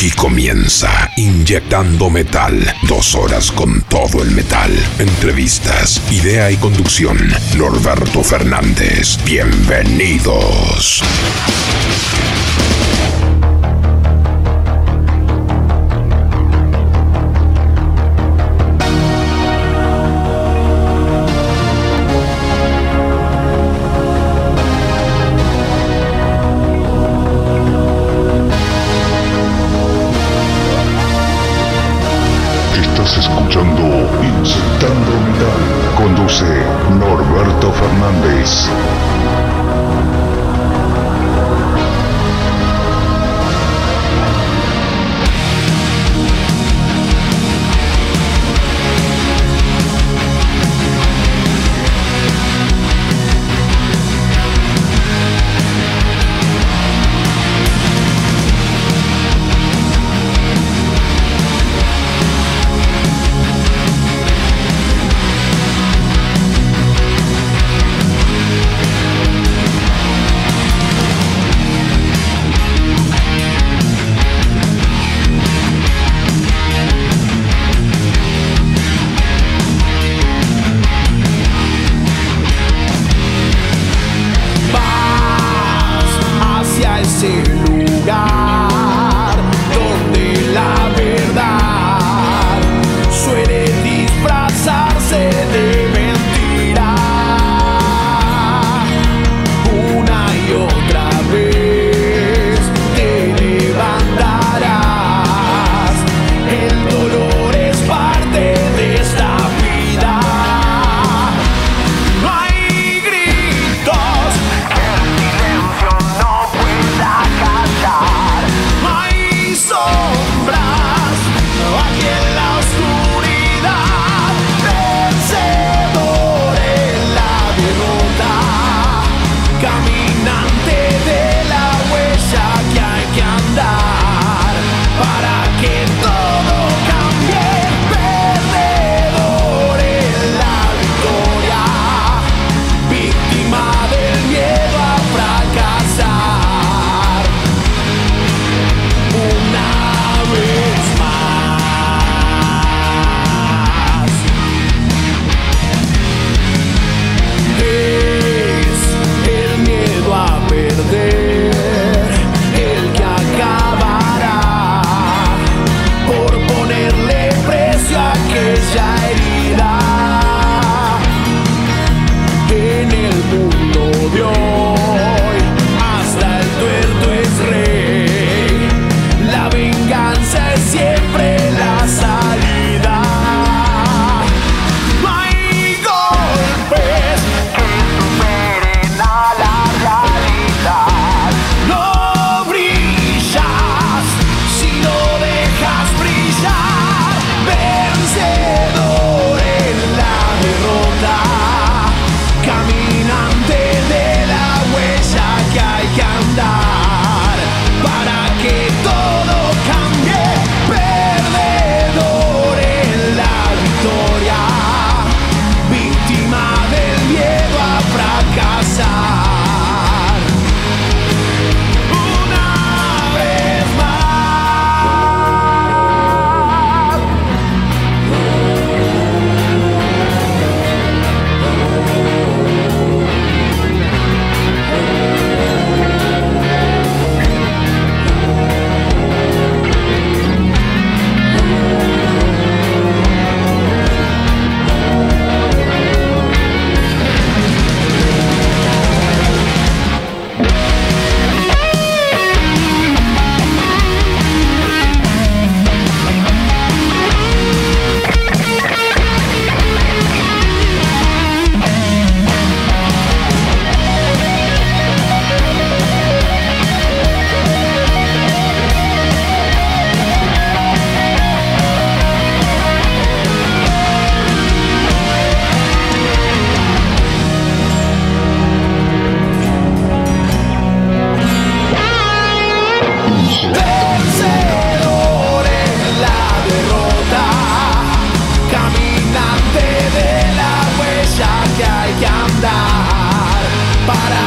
Aquí comienza Inyectando Metal. 2 horas con todo el metal. Entrevistas, idea y conducción, Norberto Fernández. Bienvenidos. Escuchando Inyectando Metal. Conduce Norberto Fernández.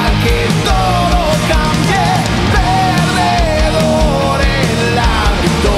Todo cambie, perdedor en la victoria.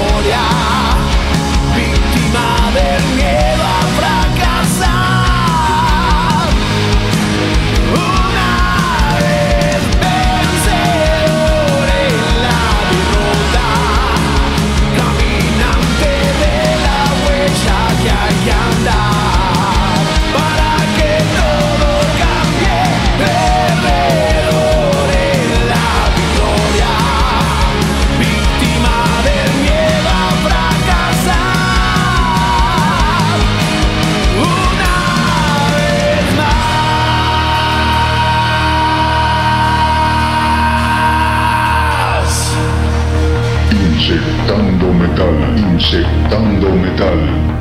Inyectando metal, inyectando metal.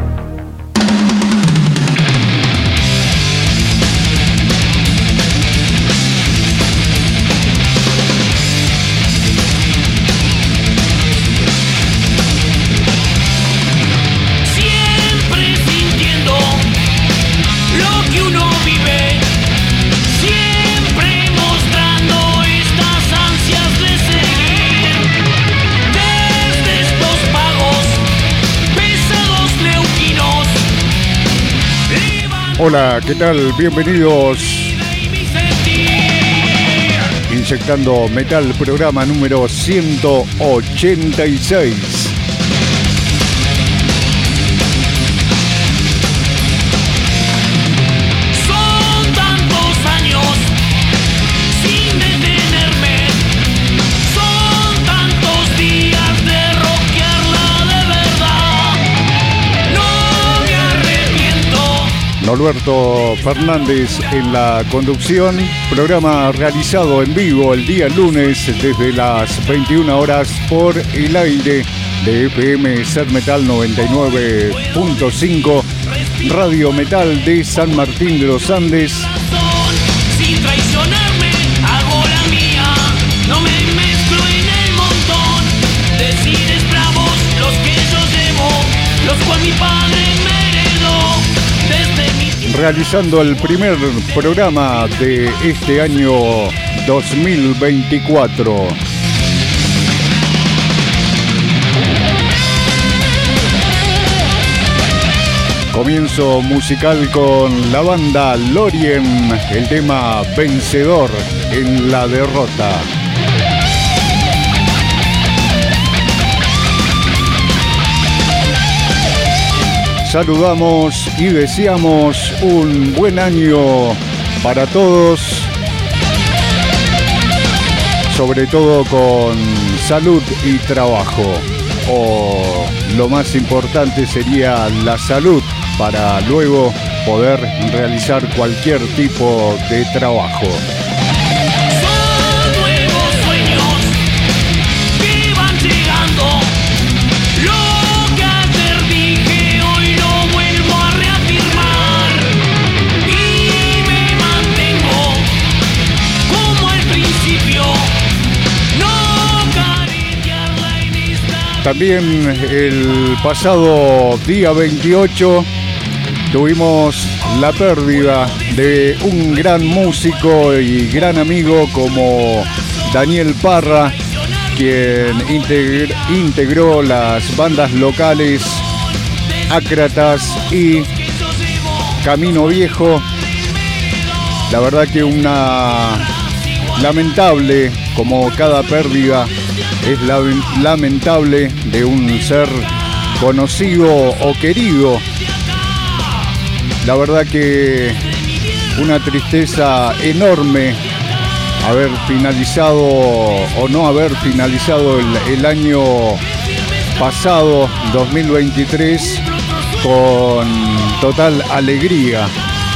Hola, ¿qué tal? Bienvenidos. Inyectando Metal, programa número 186. Son tantos años sin detenerme, son tantos días de rockearla de verdad. No me arrepiento. Norberto Fernández en la conducción, programa realizado en vivo el día lunes desde las 21 horas por el aire de FM Ser Metal 99.5, Radio Metal de San Martín de los Andes. Sin traicionarme, hago la mía, no me mezclo en el montón. Decides bravos los que yo llevo, los cual mi padre me heredó. Realizando el primer programa de este año 2024. Comienzo musical con la banda Lorien, el tema Vencedor en la derrota. Saludamos y deseamos un buen año para todos, sobre todo con salud y trabajo, o lo más importante sería la salud para luego poder realizar cualquier tipo de trabajo. Son nuevos sueños que van llegando. También el pasado día 28 tuvimos la pérdida de un gran músico y gran amigo como Daniel Parra, quien integró las bandas locales Ácratas y Camino Viejo. La verdad que una lamentable, como cada pérdida, es lamentable de un ser conocido o querido. La verdad que una tristeza enorme haber finalizado o no haber finalizado el año pasado, 2023, con total alegría.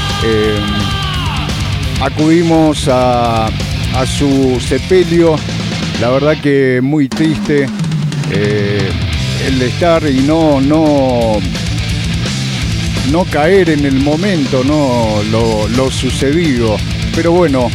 Acudimos a su sepelio. La verdad que muy triste el estar y no caer en el momento, no lo sucedido. Pero bueno,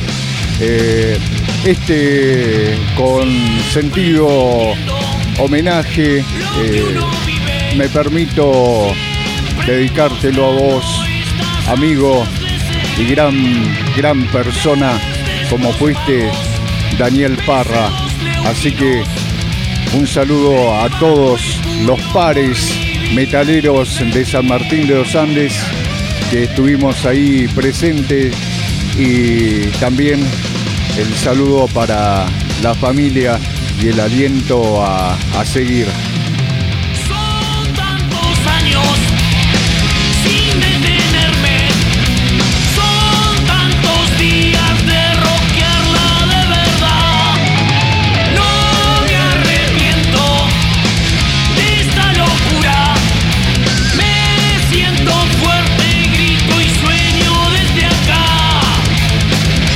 con sentido homenaje me permito dedicártelo a vos, amigo y gran persona como fuiste Daniel Parra. Así que un saludo a todos los pares metaleros de San Martín de los Andes que estuvimos ahí presentes, y también el saludo para la familia y el aliento a seguir. Son tantos años sin detenerme, son tantos días de rockearla de verdad. No me arrepiento de esta locura, me siento fuerte, grito y sueño desde acá.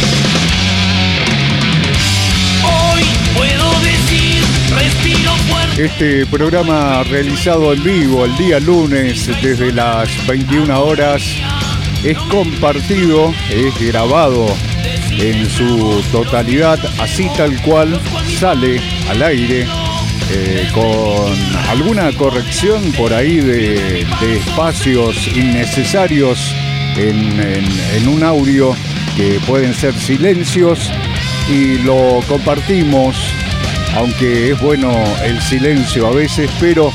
Hoy puedo decir, respiro fuerte. Este programa realizado en vivo el día lunes desde las 21 horas es compartido, es grabado en su totalidad, así tal cual sale al aire, con alguna corrección por ahí de espacios innecesarios en un audio que pueden ser silencios, y lo compartimos, aunque es bueno el silencio a veces, pero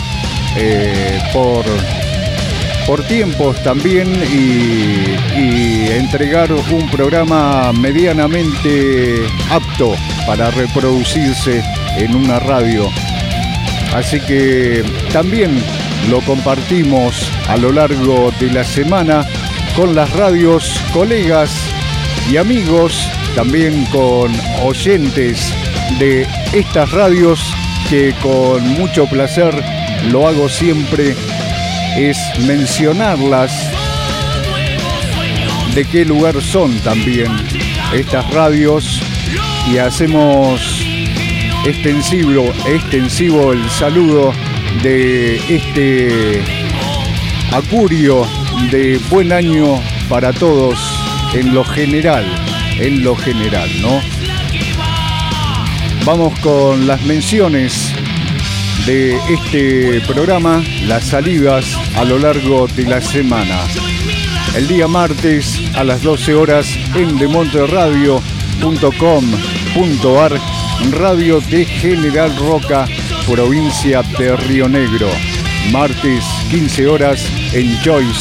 por tiempos también, y entregar un programa medianamente apto para reproducirse en una radio. Así que también lo compartimos a lo largo de la semana con las radios, colegas y amigos, también con oyentes de estas radios, que con mucho placer lo hago siempre, es mencionarlas, de qué lugar son también estas radios, y hacemos extensivo el saludo de este augurio de buen año para todos en lo general, ¿no? Vamos con las menciones de este programa, las salidas a lo largo de la semana. El día martes a las 12 horas en demonterradio.com.ar, radio de General Roca, provincia de Río Negro. Martes 15 horas en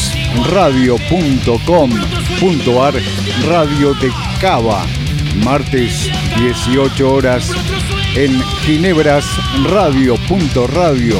joyceradio.com.ar, radio de Cava. Martes 18 horas en ginebrasradio.radio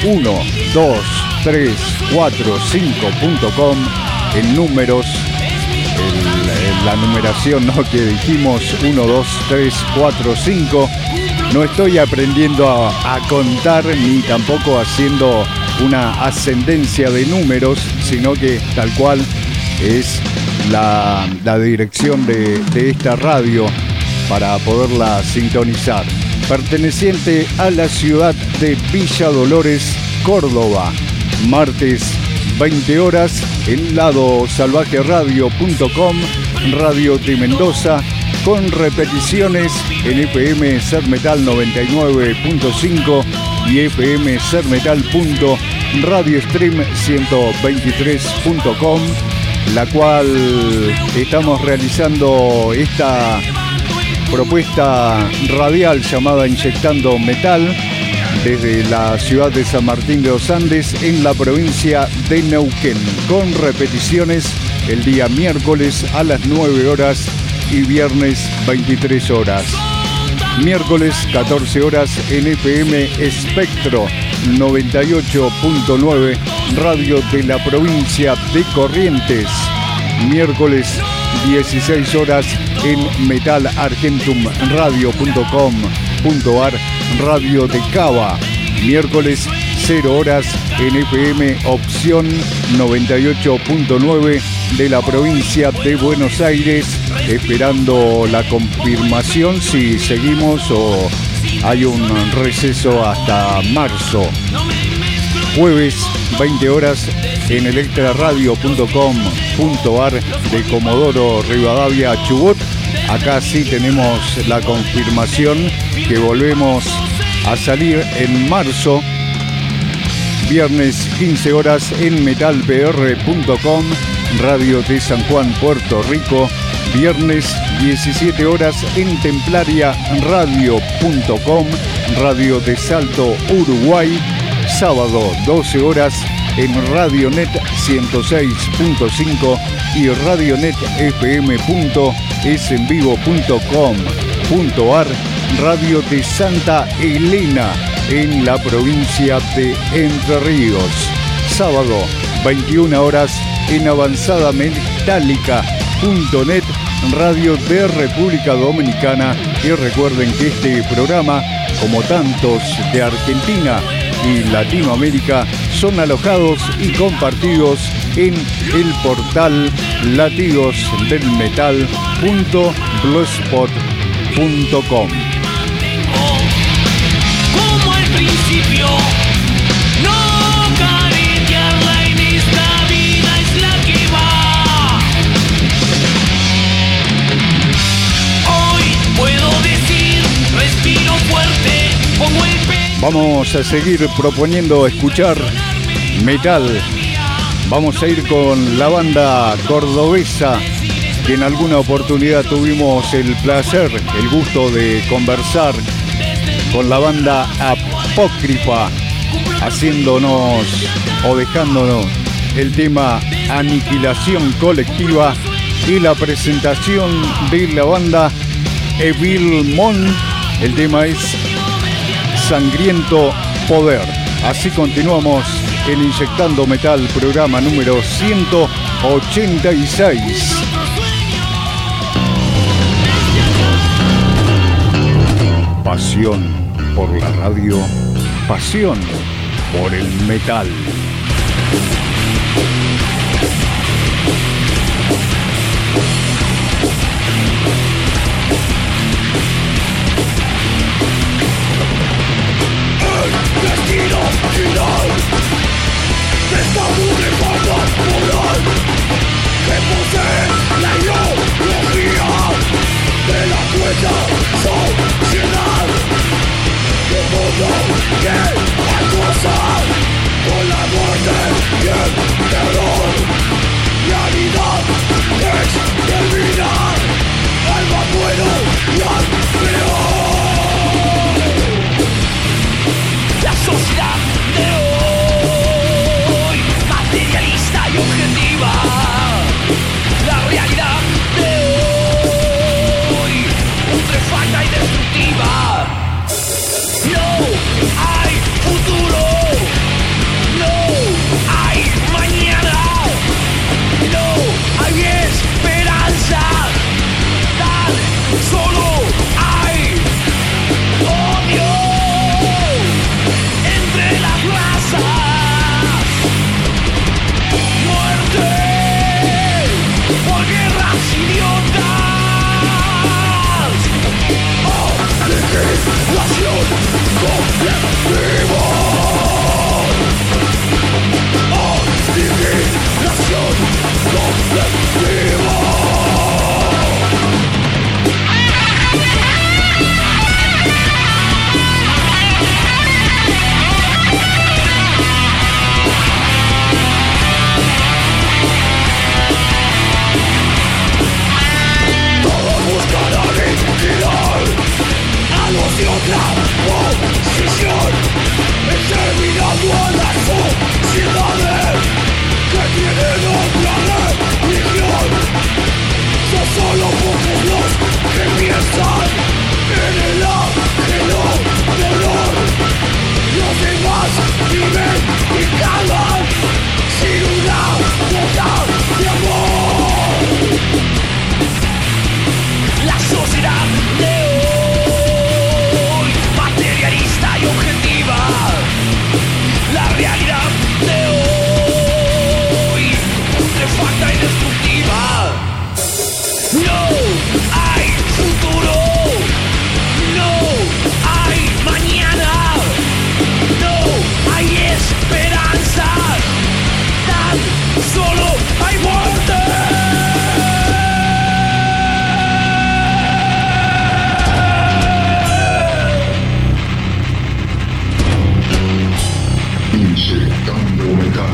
1234.5.com, en números, la numeración, ¿no?, que dijimos, 1, 2, 3, 4, 5. No estoy aprendiendo a contar ni tampoco haciendo una ascendencia de números, sino que tal cual es la dirección de esta radio para poderla sintonizar. Perteneciente a la ciudad de Villa Dolores, Córdoba. Martes 20 horas en ladosalvajeradio.com, radio de Mendoza, con repeticiones en FM Ser Metal 99.5 y FM Sermetal.radiostream 123.com, la cual estamos realizando esta propuesta radial llamada Inyectando Metal desde la ciudad de San Martín de los Andes, en la provincia de Neuquén, con repeticiones el día miércoles a las 9 horas y viernes 23 horas. Miércoles 14 horas en FM Espectro 98.9, radio de la provincia de Corrientes. Miércoles 16 horas en metalargentumradio.com.ar, radio de Cava. Miércoles 0 horas en FM Opción 98.9 de la provincia de Buenos Aires, esperando la confirmación si seguimos o hay un receso hasta marzo. Jueves 20 horas en electraradio.com.ar de Comodoro Rivadavia, Chubut. Acá sí tenemos la confirmación que volvemos a salir en marzo. Viernes 15 horas en metalpr.com, radio de San Juan, Puerto Rico. Viernes 17 horas en templariaradio.com, radio de Salto, Uruguay. Sábado 12 horas en Radionet 106.5 y radionetfm.esenvivo.com.ar, radio de Santa Elena en la provincia de Entre Ríos. Sábado 21 horas en avanzadametálica.net, radio de República Dominicana. Y recuerden que este programa, como tantos de Argentina y Latinoamérica, son alojados y compartidos en el portal latidosdelmetal.blogspot.com. Como al principio. Vamos a seguir proponiendo escuchar metal. Vamos a ir con la banda cordobesa que en alguna oportunidad tuvimos el placer, el gusto de conversar con la banda Apócrifa, haciéndonos o dejándonos el tema Aniquilación Colectiva y la presentación de la banda Evil Mon. El tema es Sangriento Poder. Así continuamos en Inyectando Metal, programa número 186. Pasión por la radio, pasión por el metal. Destino final de esta purefacta moral que posee la ideología de la nuestra sociedad. De modo que al gozar con la muerte y el terror, realidad exterminar al más bueno y al peor. La sociedad de hoy, materialista y objetiva. La realidad de hoy, putrefacta y destructiva. No hay futuro, no hay mañana, no hay esperanza, tan solo hay odio. Entre las razas, muerte por guerras idiotas, aniquilación colectiva, aniquilación colectiva. A los de otra posición, exterminando a las sociedades que tienen otra religión. Son solo pocos los que piensan en el ajeno dolor. Los demás viven y cagan sin una gota de amor. La sociedad de hoy, materialista y objetiva. La realidad de hoy, putrefacta y destructiva. No hay futuro, no hay mañana, no hay esperanza, tan solo hay muerte. Inyectando metal.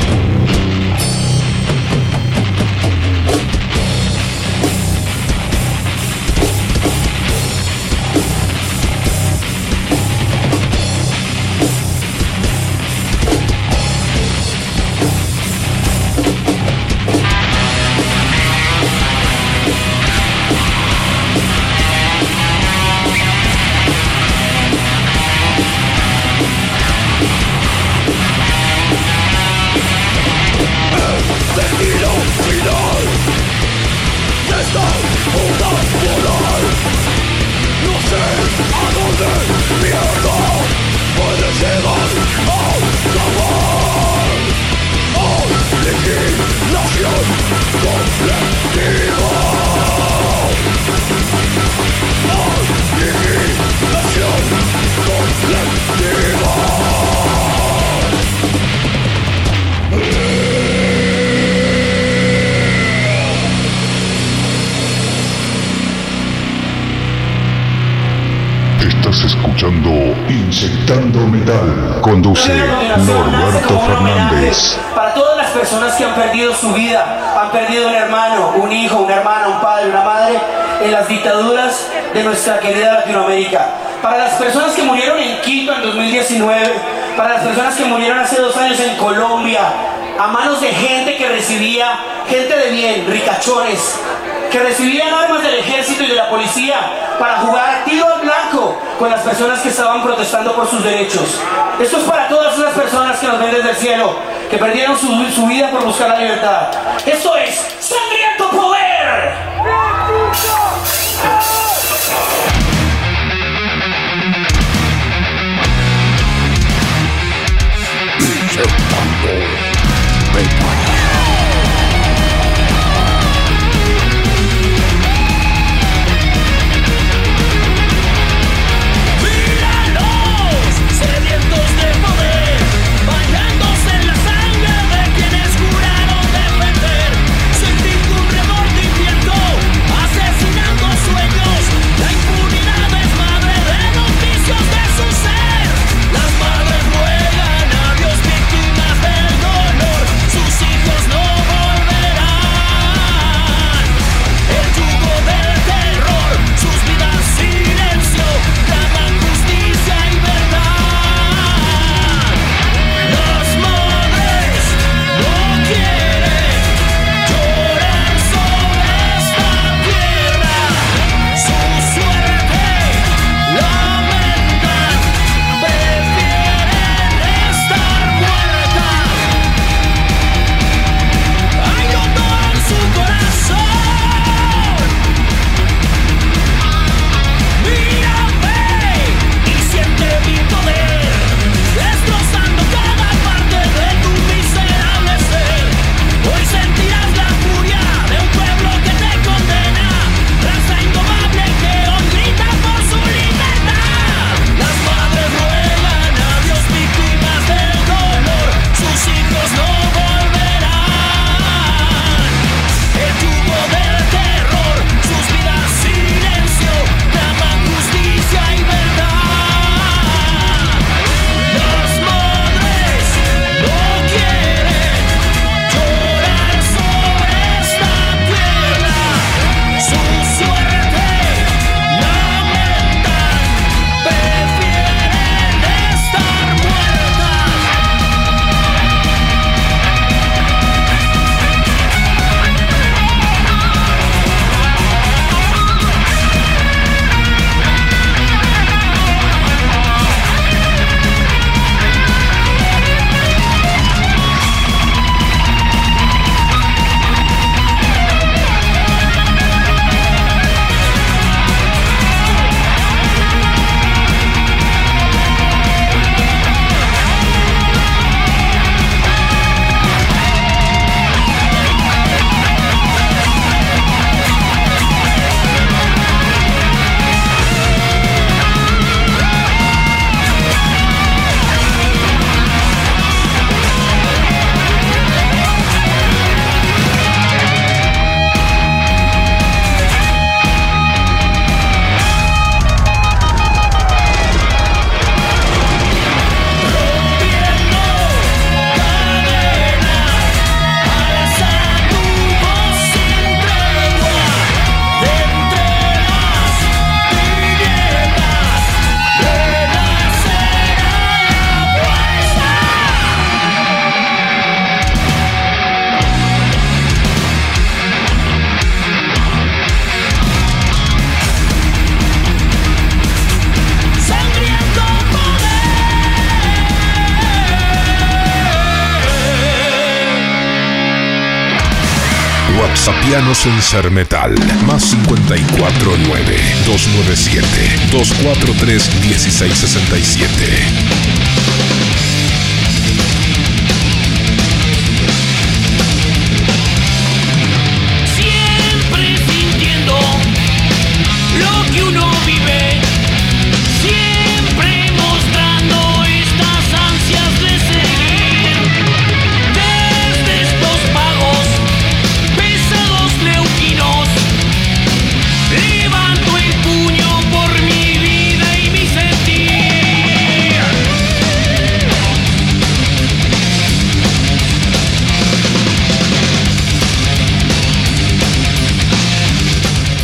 Destino final de esta onda moral. No sé a dónde mierda puede llegar a acabar. Aniquilación colectiva. Aniquilación colectiva. Estás escuchando escuchando Inyectando Metal. Conduce Norberto Fernández. Para todas las personas que han perdido su vida, han perdido un hermano, un hijo, una hermana, un padre, una madre, en las dictaduras de nuestra querida Latinoamérica. Para las personas que murieron en Quito en 2019, para las personas que murieron hace 2 años en Colombia, a manos de gente que recibía, gente de bien, ricachones, que recibían armas del ejército y de la policía para jugar tiro al blanco con las personas que estaban protestando por sus derechos. Esto es para todas esas personas que nos ven desde el cielo, que perdieron su vida por buscar la libertad. Esto es Sangriento Poder. WhatsAppianos en Ser Metal, más 549-297-243-1667. Levanto el puño por mi vida y mi sentir.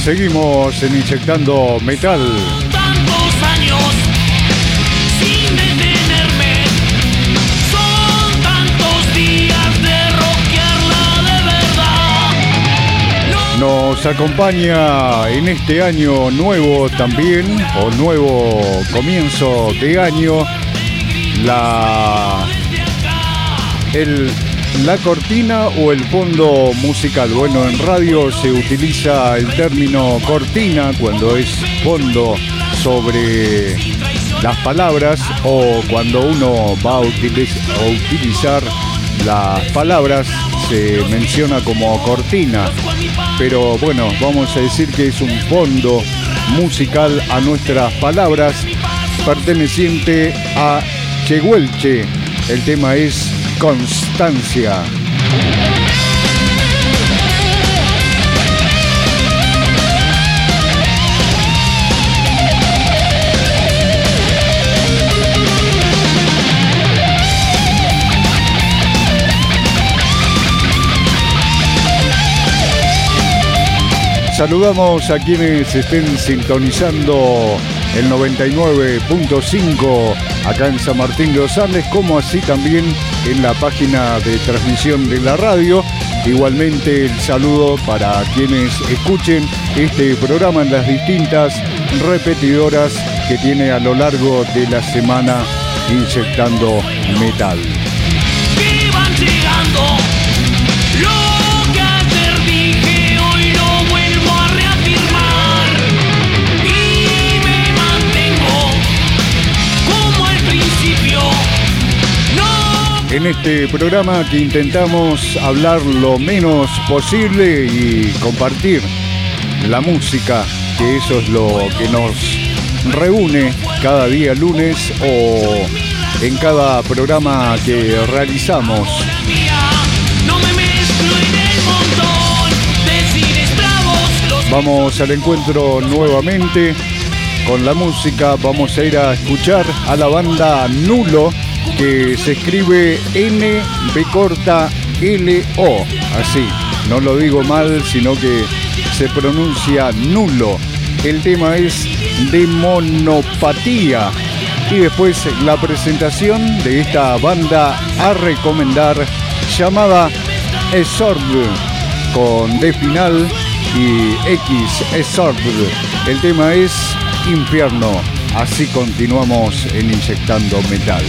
Seguimos en Inyectando Metal. Tantos años sin detenerme, son tantos días de rockearla de verdad. Nos acompaña en este año nuevo también, o nuevo comienzo de año, la cortina o el fondo musical. Bueno, en radio se utiliza el término cortina cuando es fondo sobre las palabras o cuando uno va a utilizar las palabras se menciona como cortina. Pero bueno, vamos a decir que es un fondo musical a nuestras palabras perteneciente a Chehuelche. El tema es Constancia. Saludamos a quienes estén sintonizando el 99.5 acá en San Martín de los Andes, como así también en la página de transmisión de la radio. Igualmente el saludo para quienes escuchen este programa en las distintas repetidoras que tiene a lo largo de la semana Inyectando Metal. Que van llegando, lo que ayer dije hoy lo vuelvo a reafirmar y me mantengo como al principio. No. En este programa que intentamos hablar lo menos posible y compartir la música, que eso es lo que nos reúne cada día lunes o en cada programa que realizamos. No me mezclo en el montón de cines bravos. Vamos al encuentro nuevamente con la música. Vamos a ir a escuchar a la banda Nulo, que se escribe N-B-L-O, así, no lo digo mal, sino que se pronuncia Nulo. El tema es Demonopatía. Y después la presentación de esta banda a recomendar llamada Exord, con D final y X, Exord. El tema es Infierno. Así continuamos en Inyectando Metal.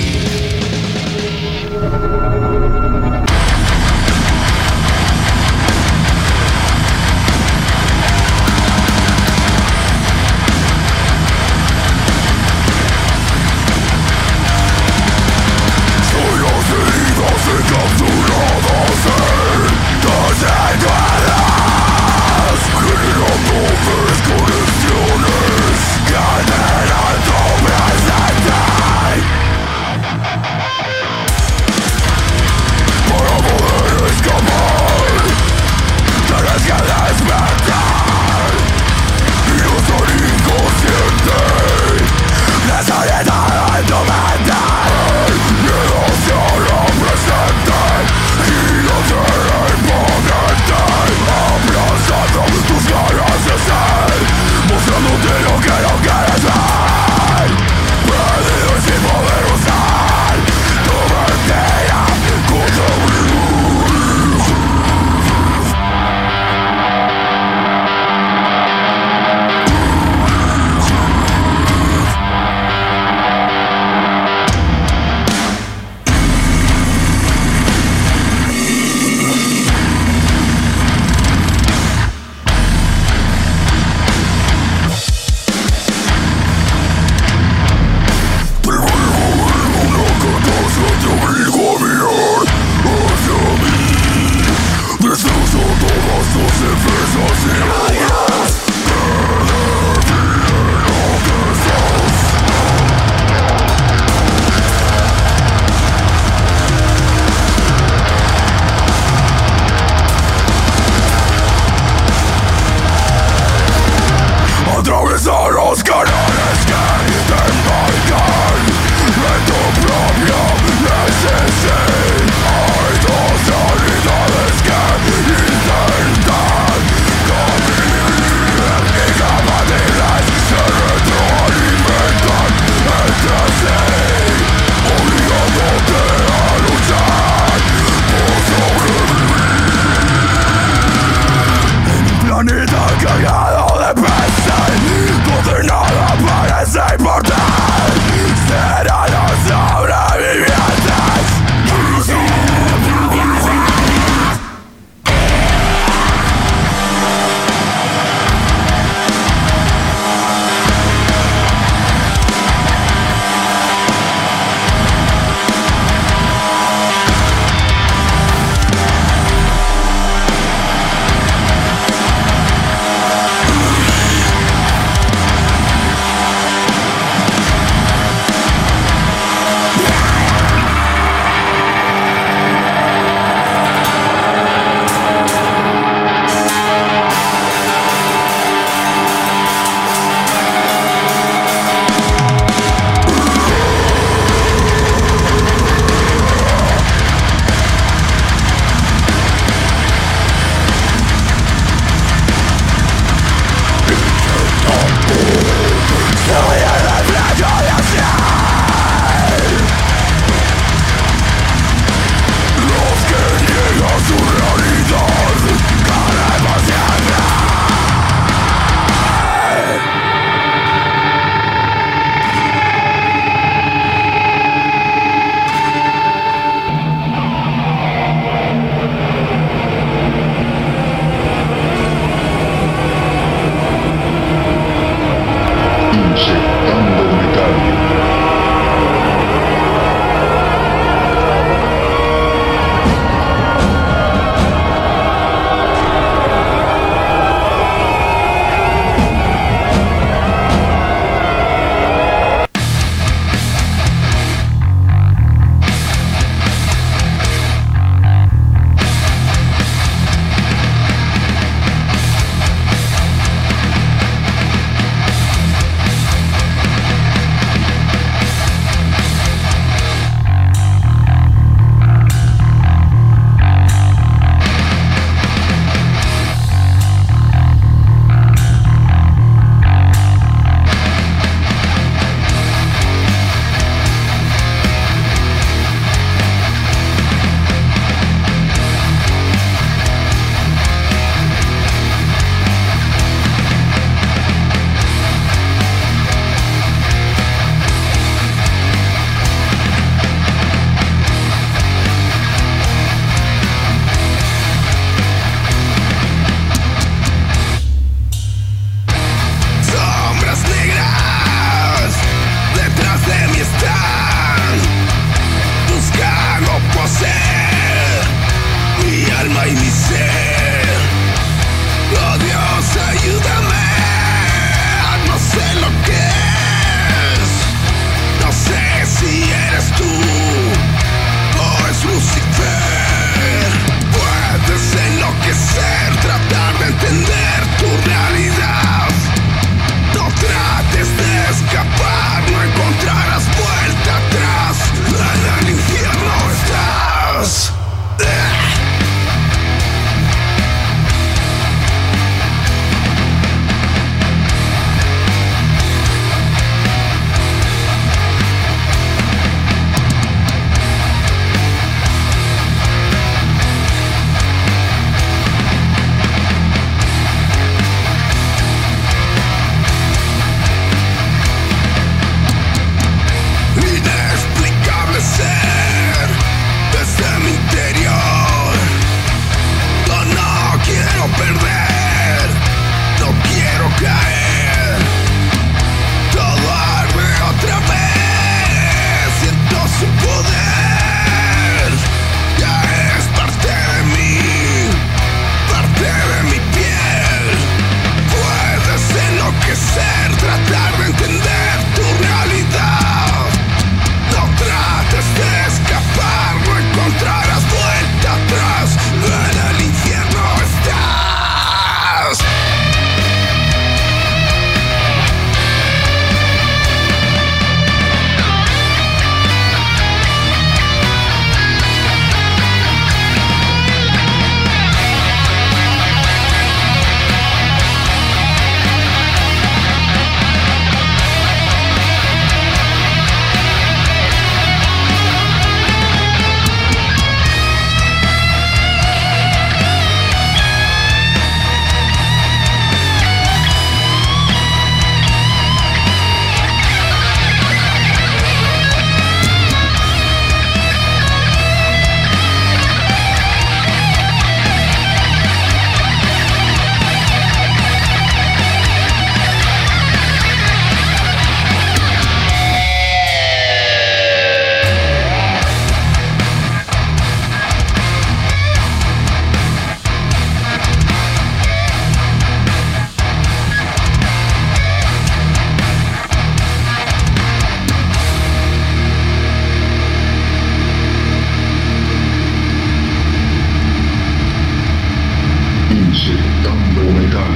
Inyectando metal.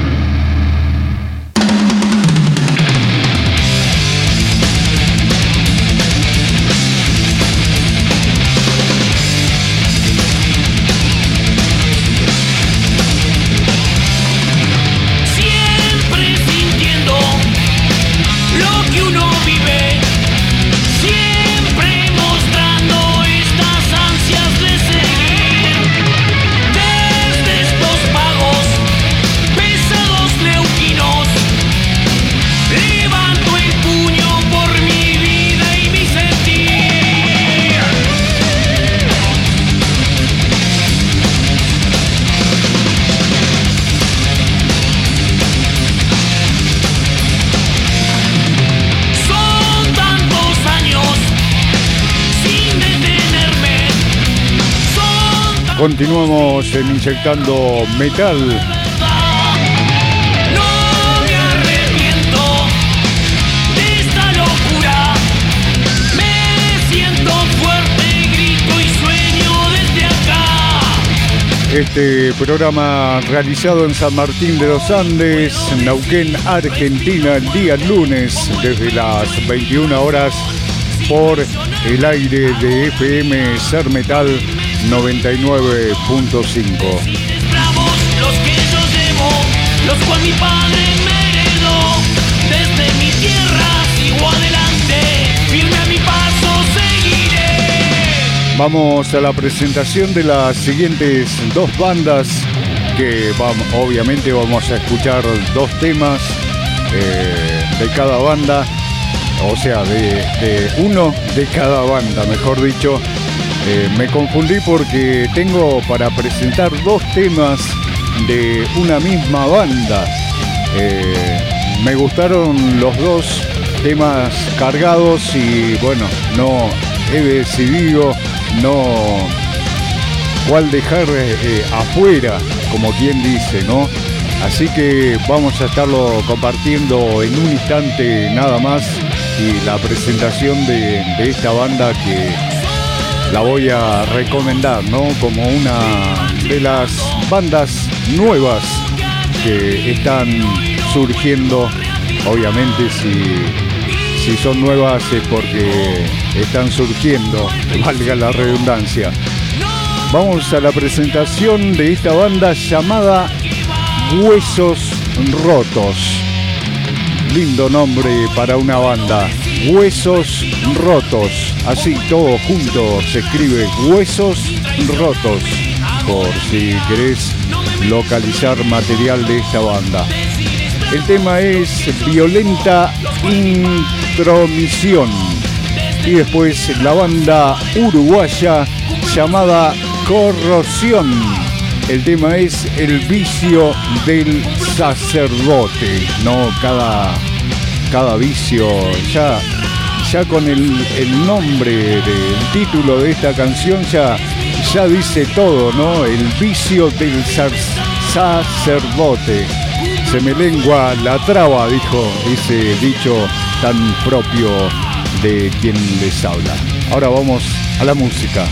Siempre sintiendo lo que uno vive, siempre mostrando estas ansias de seguir. Desde estos pagos pesados leuquinos, levanto el puño por mi vida y mi sentir. Son tantos años sin detenerme. Continuamos en Inyectando Metal. No me arrepiento de esta locura. Me siento fuerte, grito y sueño desde acá. Este programa realizado en San Martín de los Andes, Neuquén, Argentina, el día lunes desde las 21 horas por el aire de FM Ser Metal 99.5. Esclavos los que yo llevo, los cual mi padre me heredó. Desde mi tierra sigo adelante, firme a mi paso seguiré. Vamos a la presentación de las siguientes dos bandas que obviamente vamos a escuchar dos temas de cada banda, o sea, de uno de cada banda, mejor dicho. Me confundí porque tengo para presentar dos temas de una misma banda. Me gustaron los dos temas cargados y bueno, no he decidido cuál dejar afuera, como quien dice, ¿no? Así que vamos a estarlo compartiendo en un instante nada más, y la presentación de esta banda que la voy a recomendar, ¿no? Como una de las bandas nuevas que están surgiendo. Obviamente si son nuevas es porque están surgiendo, valga la redundancia. Vamos a la presentación de esta banda llamada Huesos Rotos. Lindo nombre para una banda. Huesos Rotos. Así todo junto se escribe Huesos Rotos. Por si querés localizar material de esta banda. El tema es Violenta Intromisión. Y después la banda uruguaya llamada Corrosión. El tema es El vicio del sacerdote. No, cada vicio, ya con el nombre del título de esta canción ya dice todo, ¿no? El vicio del sacerdote. Se me lengua la traba, dijo ese dicho tan propio de quien les habla. Ahora vamos a la música.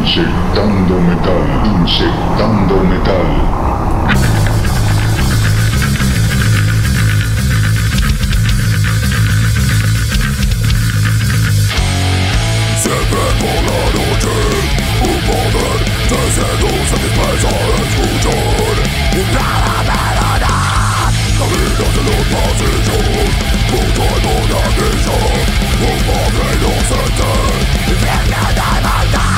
Inyectando metal, inyectando metal. Siempre por la noche, un poder te seduce, dispersa el futuro. Y nada me dará. Caminos en los pasillos, junto al monaguillo, un pobre inocente, y viene de maldad.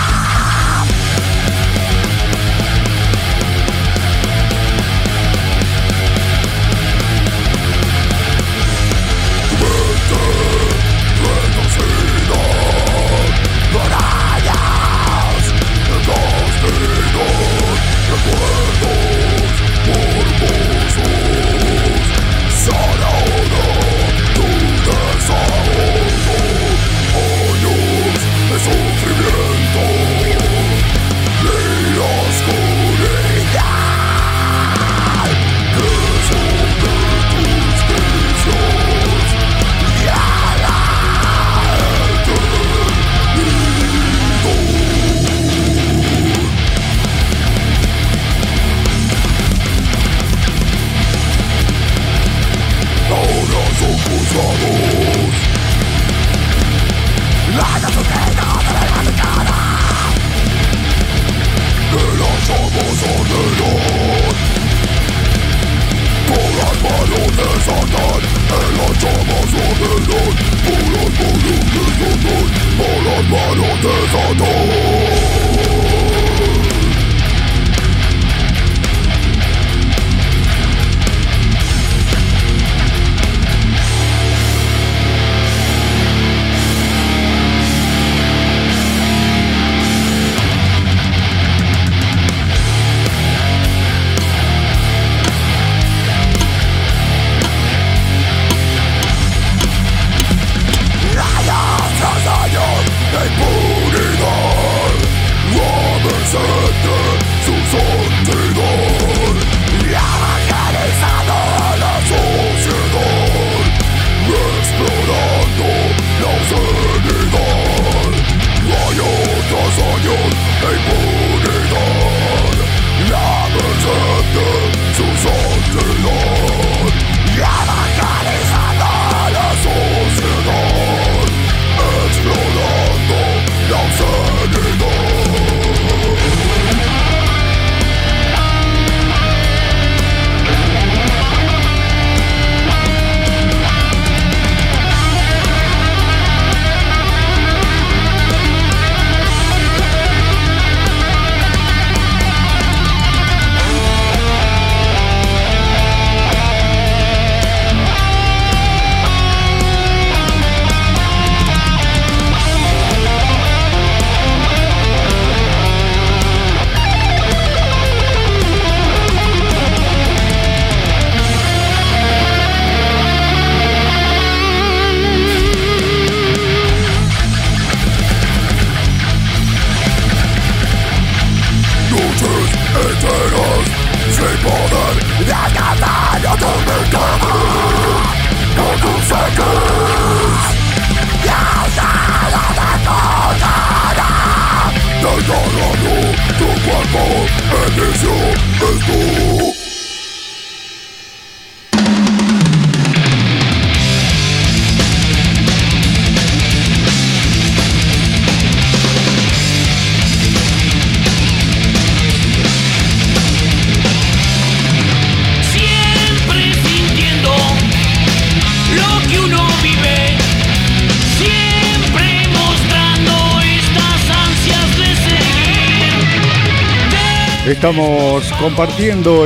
Estamos compartiendo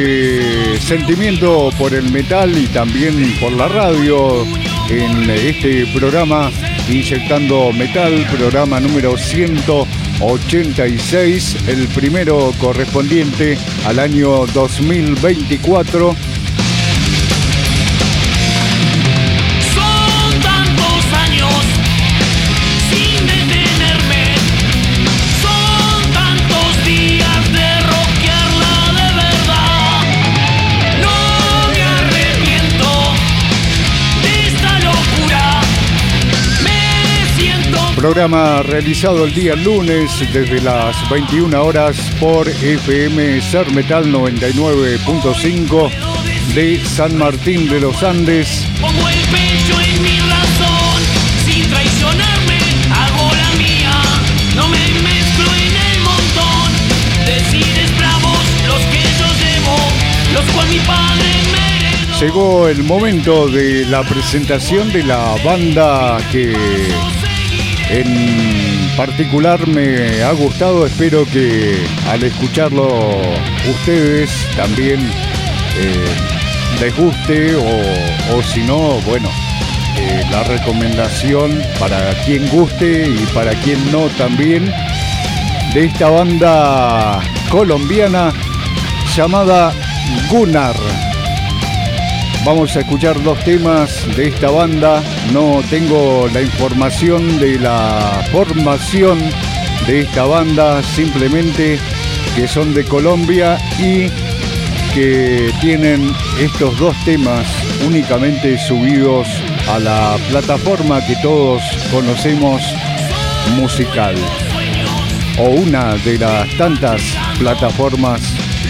este sentimiento por el metal y también por la radio en este programa Inyectando Metal, programa número 186, el primero correspondiente al año 2024. programa realizado el día lunes desde las 21 horas por FM Ser Metal 99.5 de San Martín de los Andes. Pongo el pecho en mi razón, sin traicionarme, hago la mía. No me mezclo en el montón, decides bravos los que yo llevo, los cual mi padre me heredó. Llegó el momento de la presentación de la banda que en particular me ha gustado. Espero que al escucharlo ustedes también les guste o si no, bueno, la recomendación para quien guste y para quien no también, de esta banda colombiana llamada Gunnar. Vamos a escuchar dos temas de esta banda. No tengo la información de la formación de esta banda, simplemente que son de Colombia y que tienen estos dos temas únicamente subidos a la plataforma que todos conocemos, musical, o una de las tantas plataformas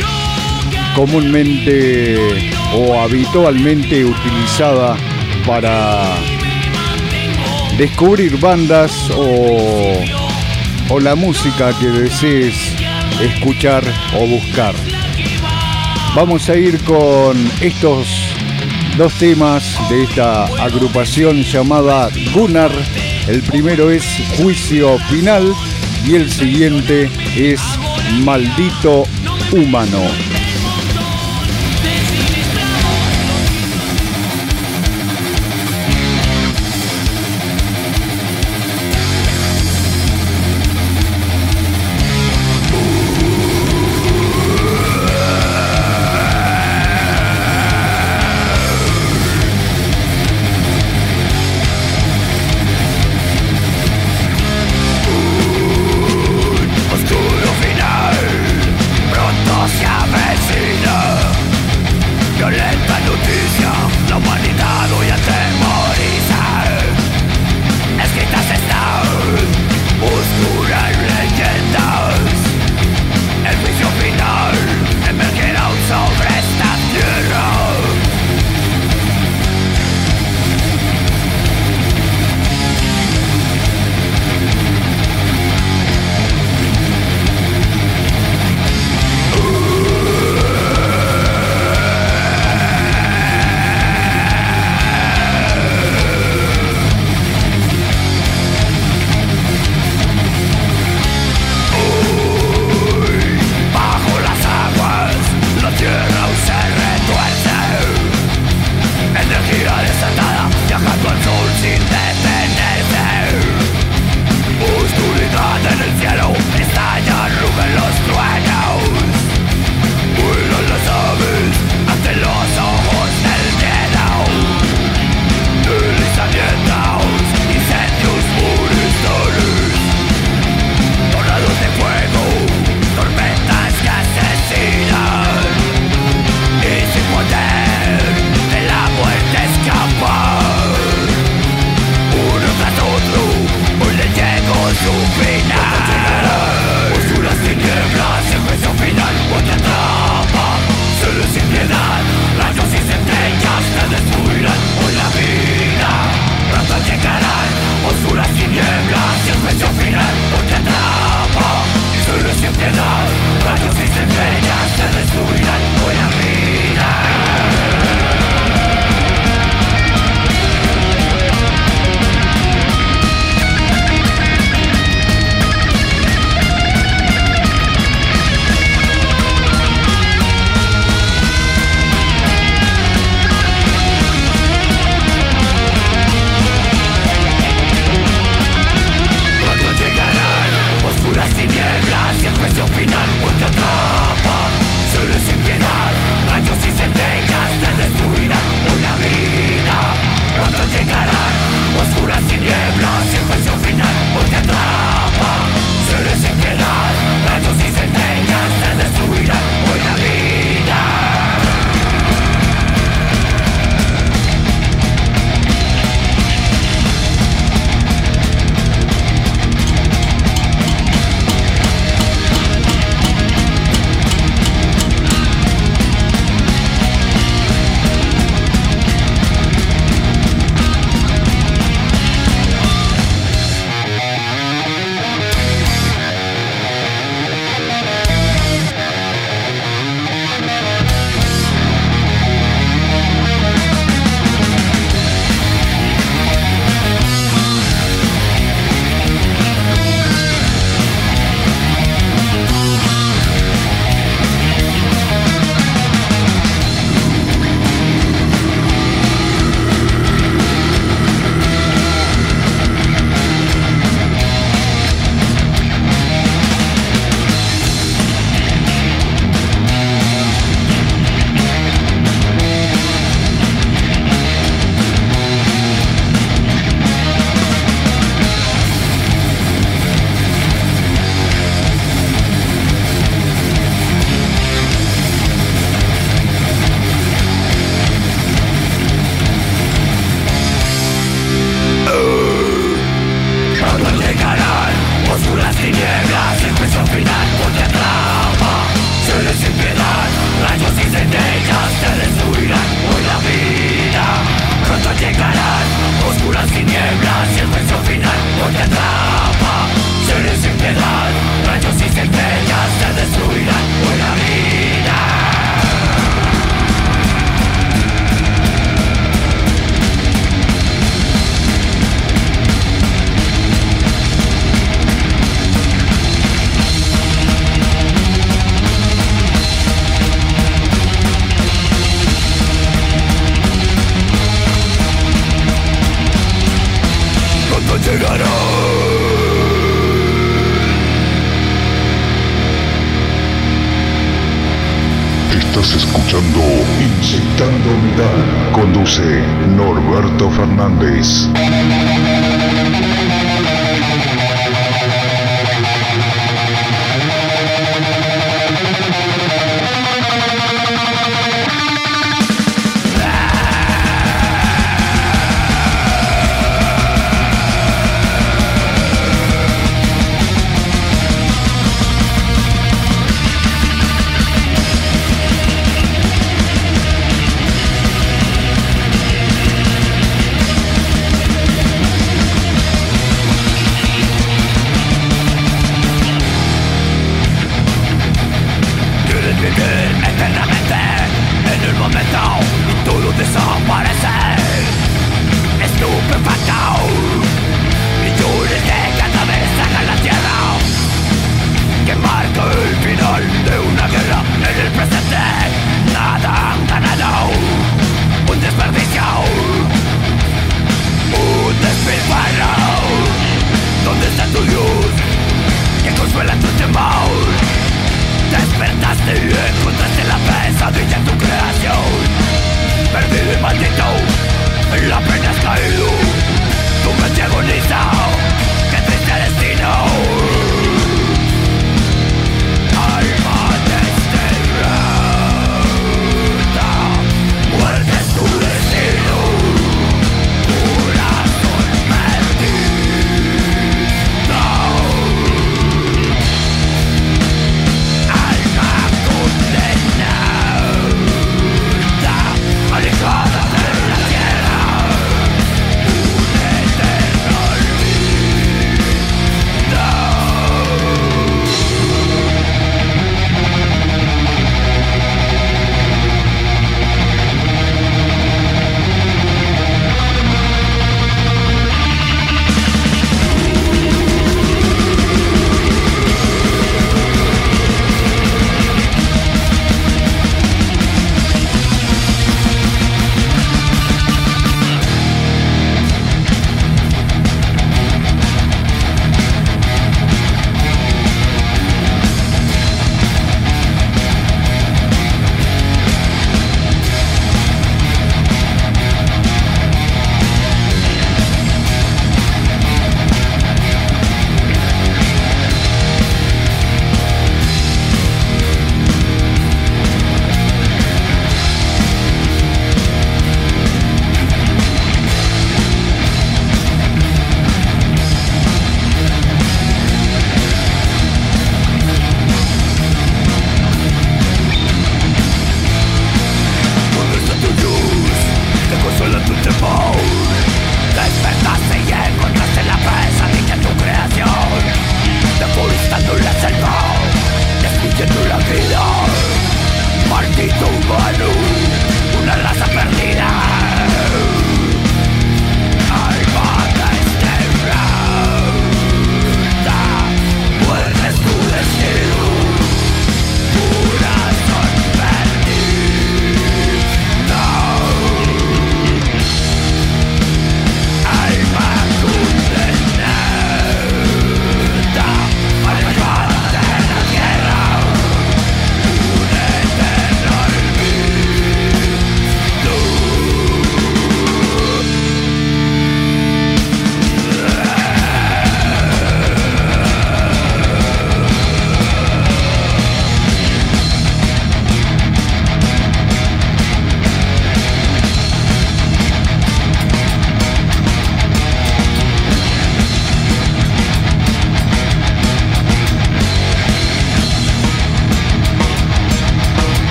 comúnmente o habitualmente utilizada para descubrir bandas o la música que desees escuchar o buscar. Vamos a ir con estos dos temas de esta agrupación llamada Gunnar. El primero es Juicio Final y el siguiente es Maldito Humano. Estás escuchando Inyectando Metal. Conduce Norberto Fernández.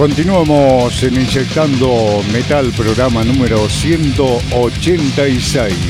Continuamos en Inyectando Metal, programa número 186.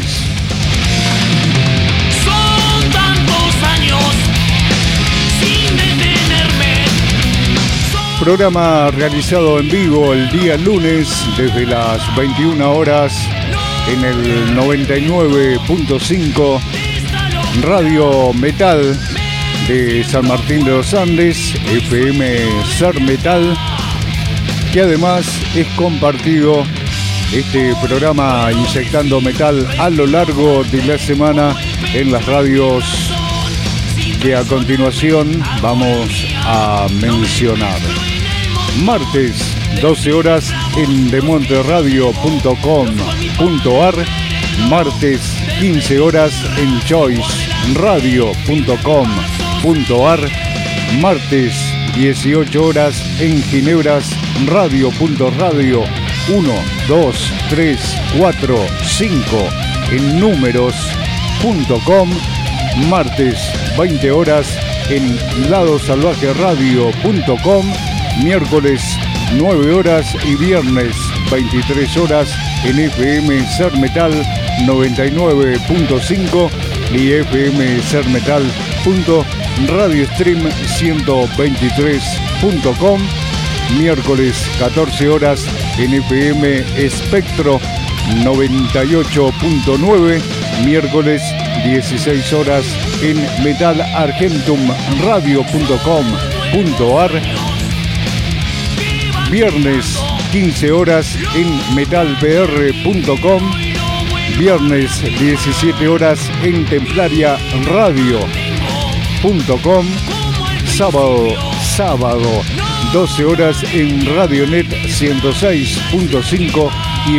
Son tantos años sin detenerme. Programa realizado en vivo el día lunes desde las 21 horas en el 99.5 Radio Metal de San Martín de los Andes, FM Ser Metal, que además es compartido este programa Inyectando Metal a lo largo de la semana en las radios que a continuación vamos a mencionar. Martes, 12 horas en demonterradio.com.ar, martes 15 horas en choiceradio.com.ar, martes 18 horas en ginebrasradio.radio 1, 2, 3, 4, 5 en números.com, martes 20 horas en ladosalvajeradio.com, miércoles 9 horas y viernes 23 horas en FM Ser Metal 99.5 y FM Ser Metal.radiostream123.com, miércoles 14 horas en FM Espectro 98.9, miércoles 16 horas en metalargentumradio.com.ar, viernes 15 horas en metalpr.com, viernes 17 horas en templariaradio.com, sábado 12 horas en Radionet 106.5 y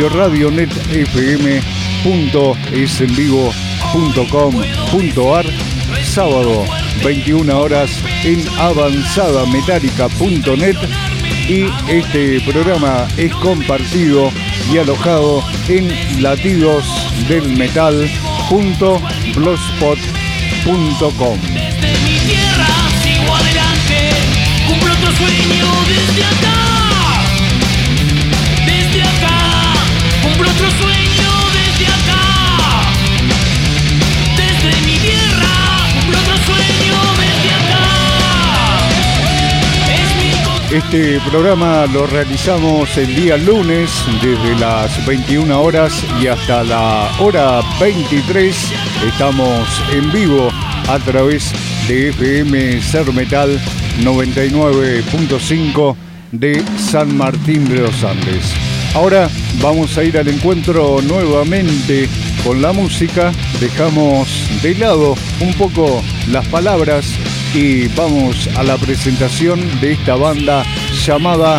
radionetfm.esenvivo.com.ar, sábado 21 horas en avanzadametálica.net, y este programa es compartido y alojado en latidosdelmetal.blogspot.com. Desde mi tierra sigo adelante, cumplo otro sueño desde acá. Desde acá, cumplo otro sueño desde acá. Desde mi tierra, cumplo otro sueño desde acá. Es mi Este programa lo realizamos el día lunes desde las 21 horas y hasta la hora 23. Estamos en vivo a través de FM Ser Metal 99.5 de San Martín de los Andes. Ahora vamos a ir al encuentro nuevamente con la música. Dejamos de lado un poco las palabras y vamos a la presentación de esta banda llamada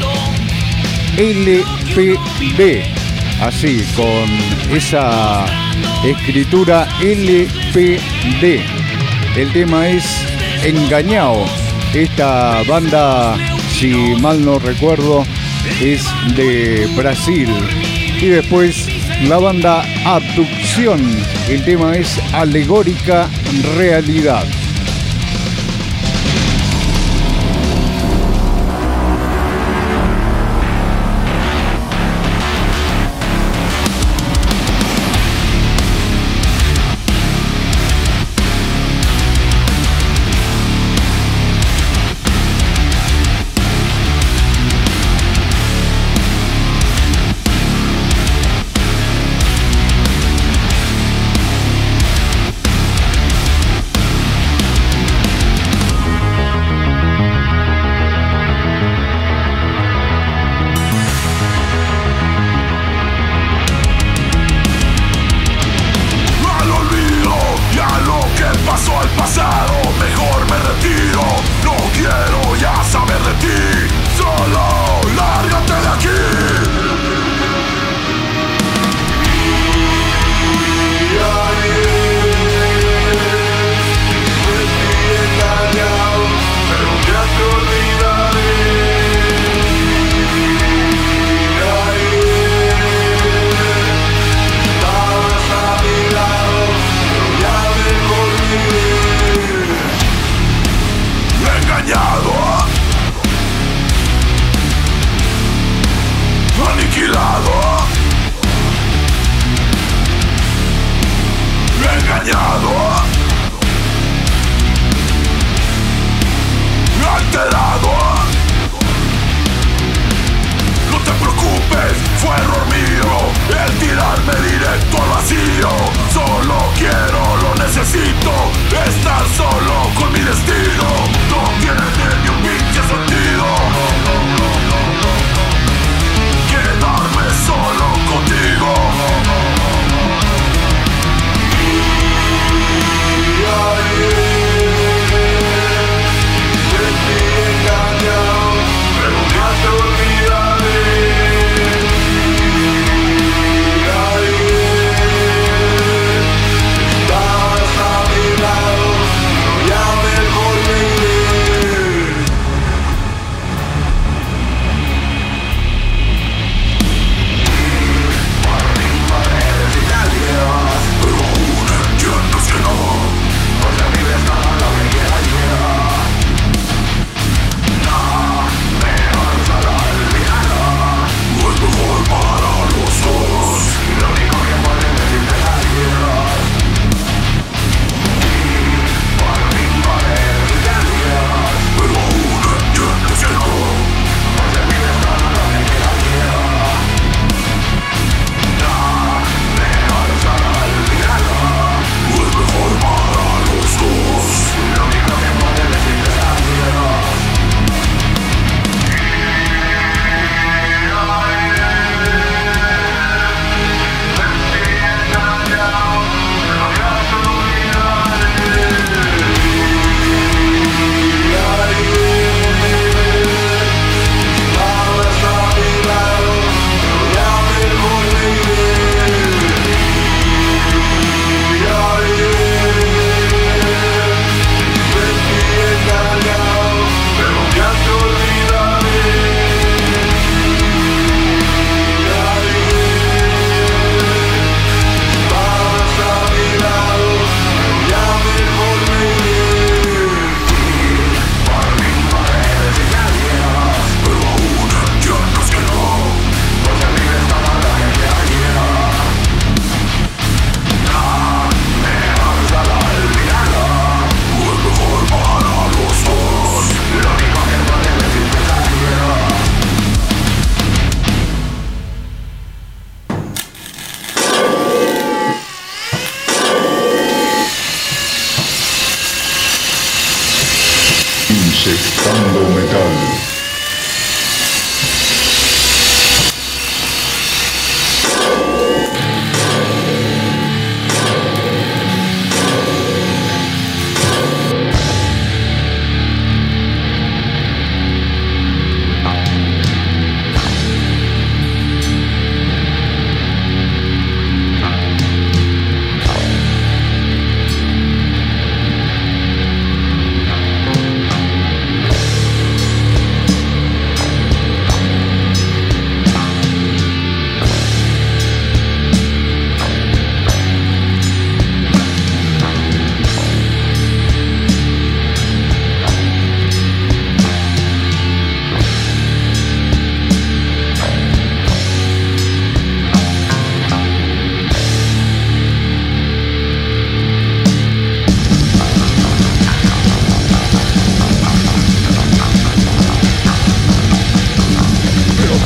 LPD, así, con esa escritura LPD. El tema es Engañao. Esta banda, si mal no recuerdo, es de Brasil. Y después la banda Abducción. El tema es Alegórica Realidad.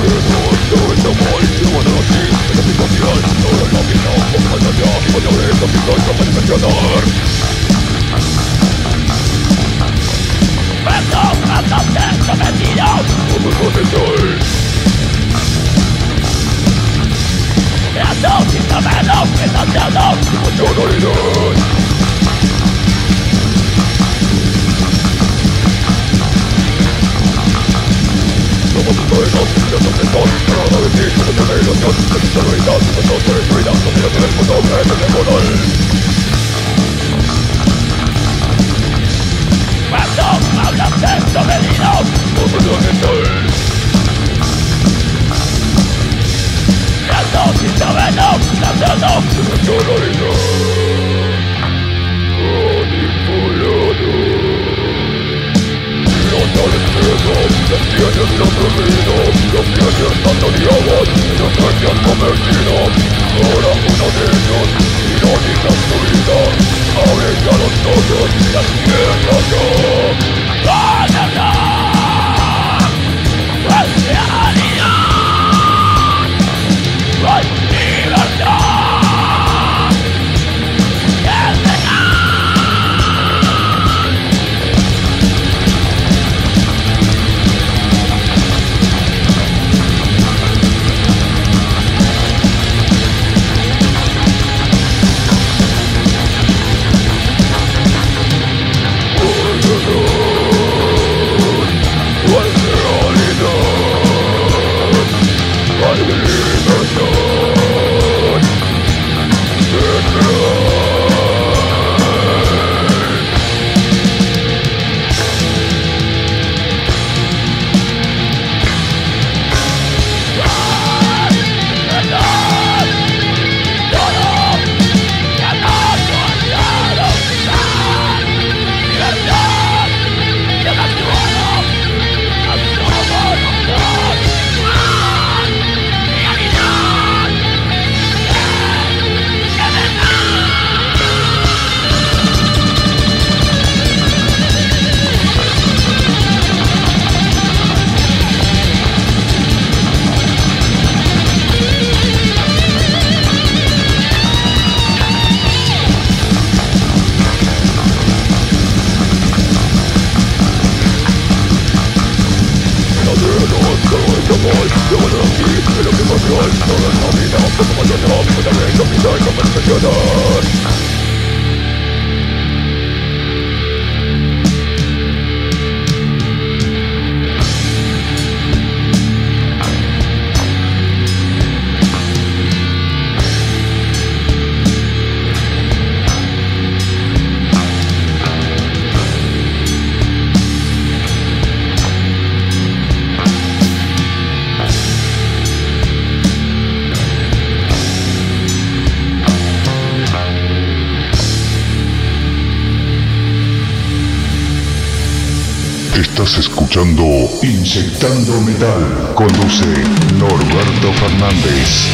Estás escuchando Inyectando Metal. Conduce Norberto Fernández.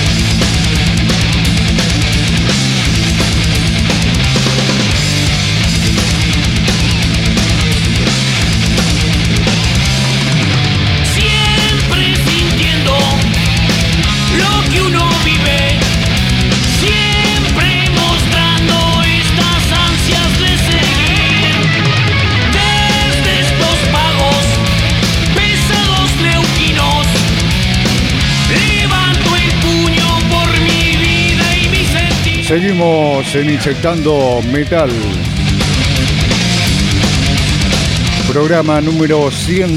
Siempre sintiendo lo que uno vive, siempre mostrando estas ansias de seguir. Desde estos pagos pesados neuquinos, levanto el puño por mi vida y mi sentir. Seguimos en Inyectando Metal. Programa número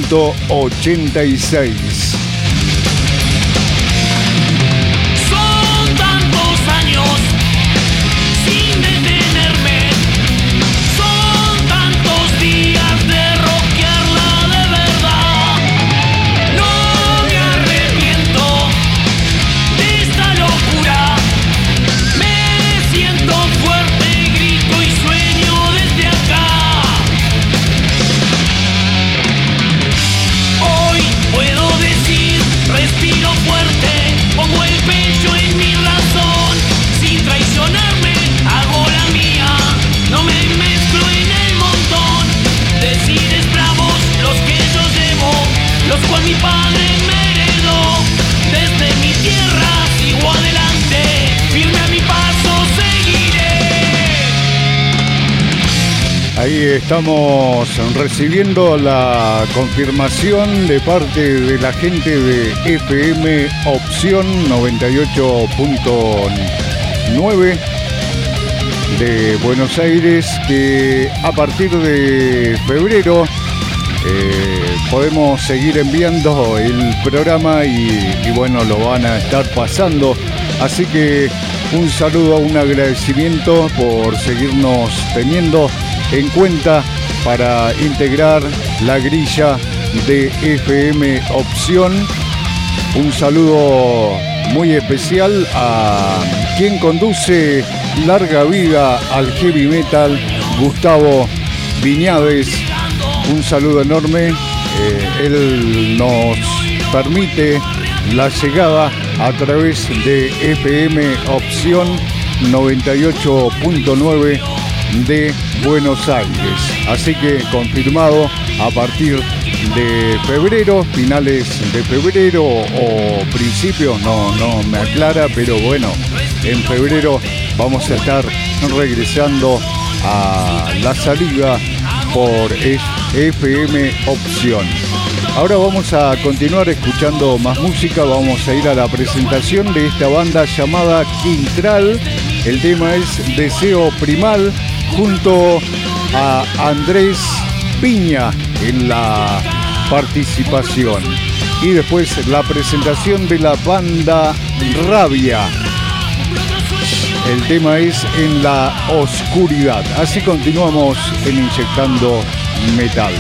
186. Son tantos años sin detenerme, son tantos días de rockearla de verdad. No me arrepiento de esta locura, me siento fuerte, grito y sueño desde acá. Hoy puedo decir, respiro fuerte, pongo el pecho en mi razón. Sin traicionarme, hago la mía, no me mezclo en el montón. Decir bravos los que yo llevo, los cual mi padre me heredó. Ahí estamos recibiendo la confirmación de parte de la gente de FM Opción 98.9 de Buenos Aires, que a partir de febrero podemos seguir enviando el programa y bueno, lo van a estar pasando. Así que un saludo, un agradecimiento por seguirnos teniendo en cuenta para integrar la grilla de FM Opción. Un saludo muy especial a quien conduce Larga Vida al Heavy Metal, Gustavo Viñades. Un saludo enorme. Él nos permite la llegada a través de FM Opción 98.9 de Buenos Aires. Así que confirmado a partir de febrero, finales de febrero o principios, no me aclara, pero bueno, en febrero vamos a estar regresando a la salida por FM Opción. Ahora vamos a continuar escuchando más música, vamos a ir a la presentación de esta banda llamada Quintral. El tema es Deseo Primal, junto a Andrés Piña en la participación. Y después la presentación de la banda Rabia. El tema es En la Oscuridad. Así continuamos en Inyectando Metal.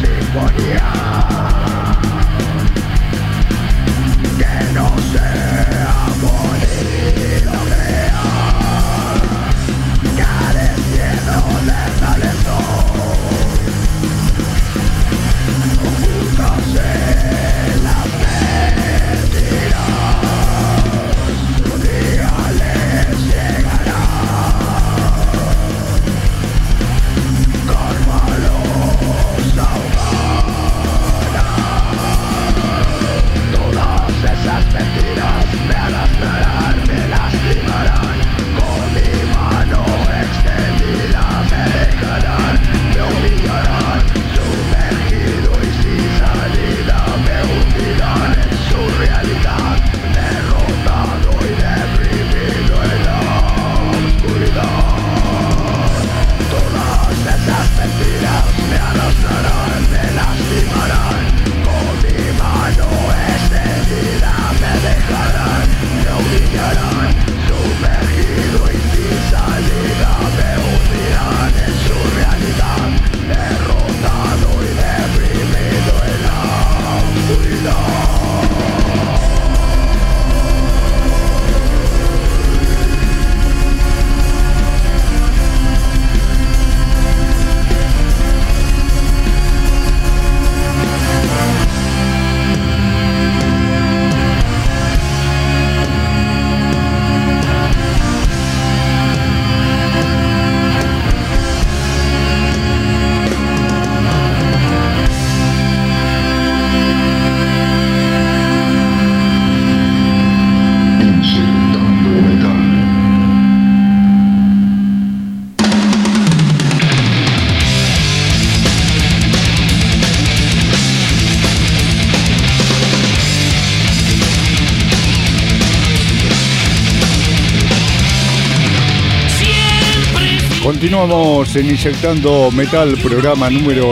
Continuamos en Inyectando Metal, programa número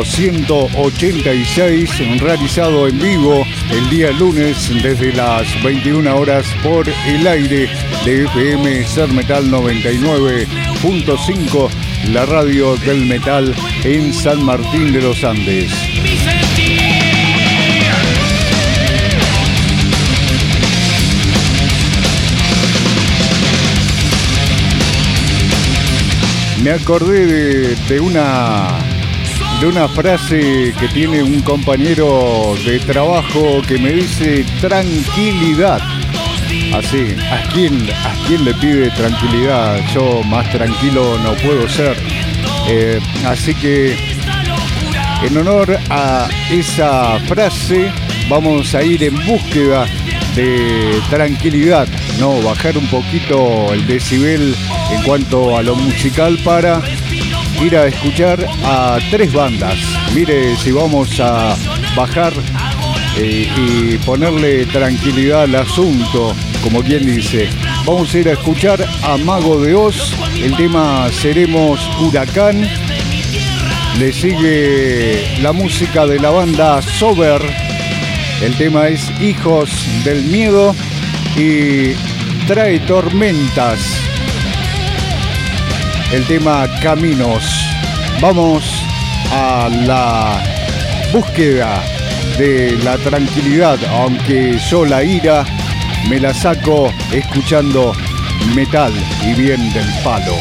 186, realizado en vivo el día lunes desde las 21 horas por el aire de FM Ser Metal 99.5, la radio del metal en San Martín de los Andes. Me acordé de una frase que tiene un compañero de trabajo que me dice tranquilidad. Así, ¿a quién le pide tranquilidad? Yo más tranquilo no puedo ser. Así que en honor a esa frase vamos a ir en búsqueda de tranquilidad, ¿no? Bajar un poquito el decibel en cuanto a lo musical para ir a escuchar a tres bandas. Mire si vamos a bajar y ponerle tranquilidad al asunto, como quien dice. Vamos a ir a escuchar a Mago de Oz, el tema Seremos Huracán. Le sigue la música de la banda Sober. El tema es Hijos del Miedo y Trae Tormentas. El tema Caminos. Vamos a la búsqueda de la tranquilidad, aunque yo la ira me la saco escuchando metal y bien del palo.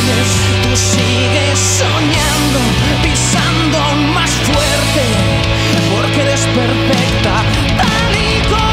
duermes, tú sigues soñando, pisando más fuerte, porque eres perfecta, tal y como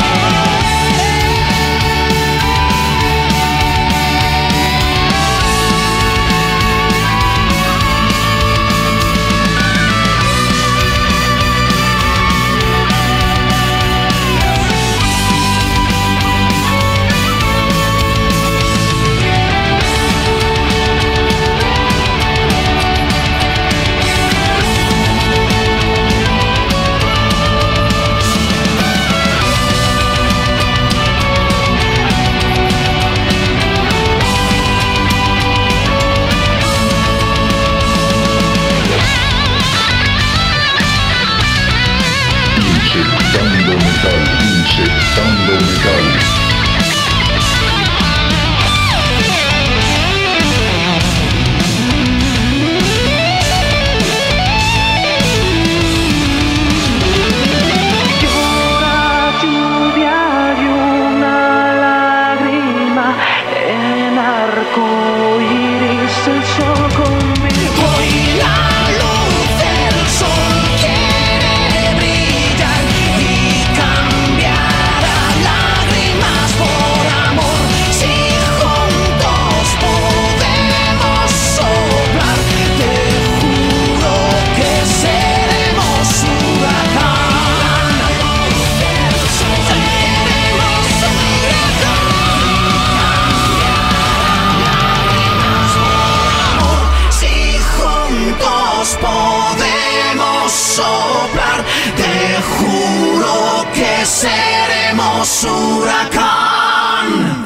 Inyectando metal. podemos soplar, te juro que seremos huracán.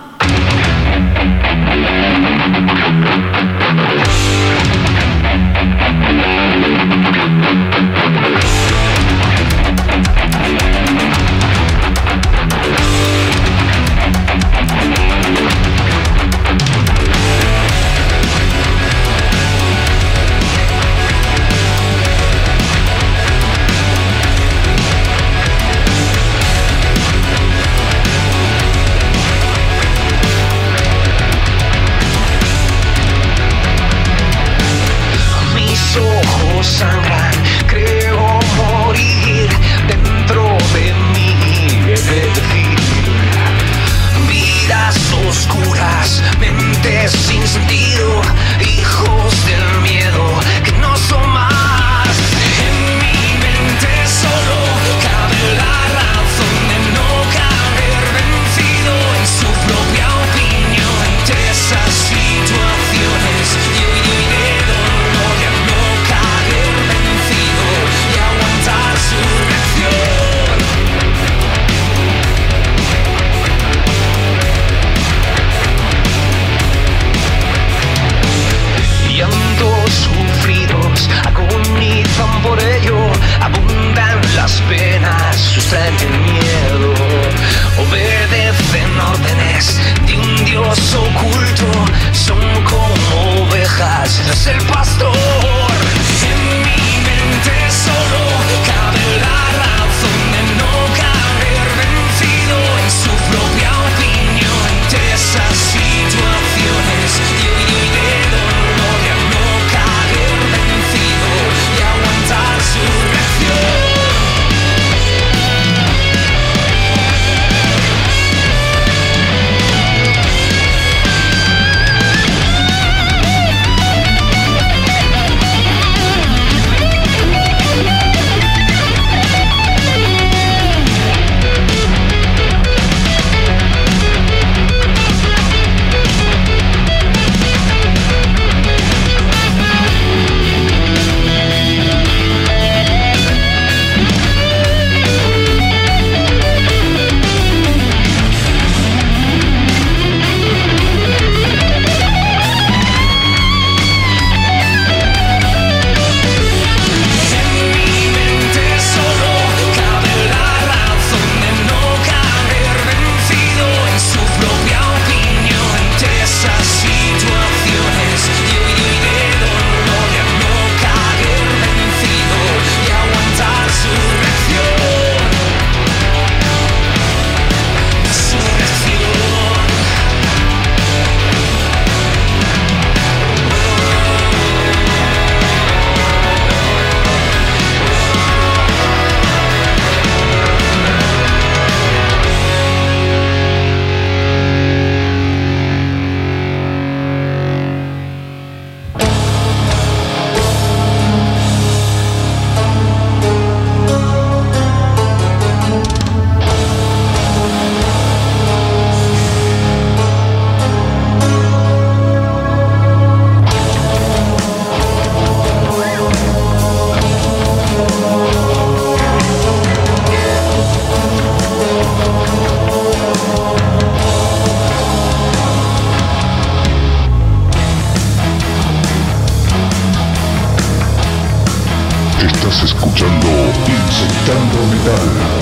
Sangran, creo morir dentro de mí, es decir, vidas oscuras, mentes sin sentido, hijos del miedo que no son más. En mi mente solo cabe la razón de no caber vencido en su propia opinión ante esas situaciones y de dolor de no caer vencido y aguantar su reacción.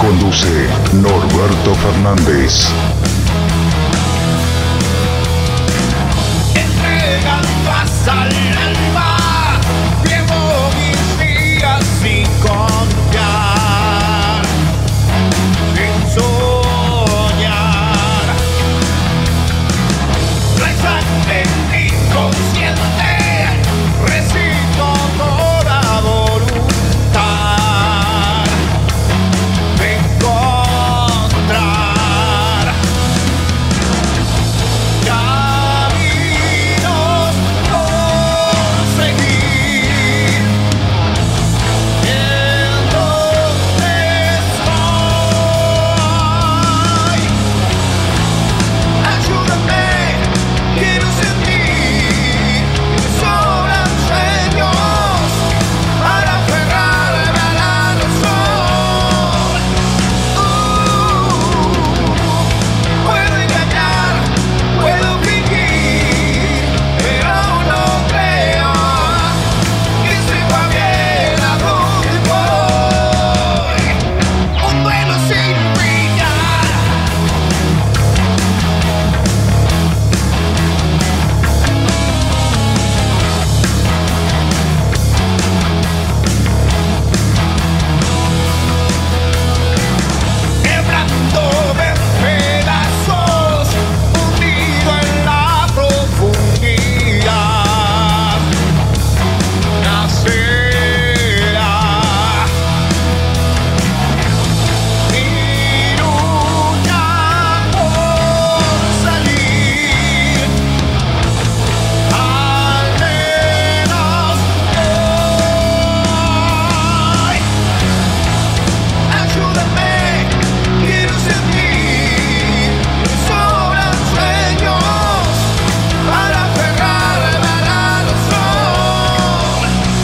Conduce Norberto Fernández. Entregando hasta el alma, llevo mis días sin confiar, sin soñar. La sangre inconsciente, recito toda voluntad de encontrar caminos por seguir. En donde estoy, ayúdame, quiero sentir que sobran sueños para aferrarme a la razón. Puedo engañar, puedo fingir, pero no creo que sepa bien a dónde voy. Un duelo sin brillar. Quebrándome en pedazos, hundido en la profundidad, nacerá mi lucha por salir, al menos hoy. Ayúdame, quiero sentir que sobran sueños para aferrarme a la razón.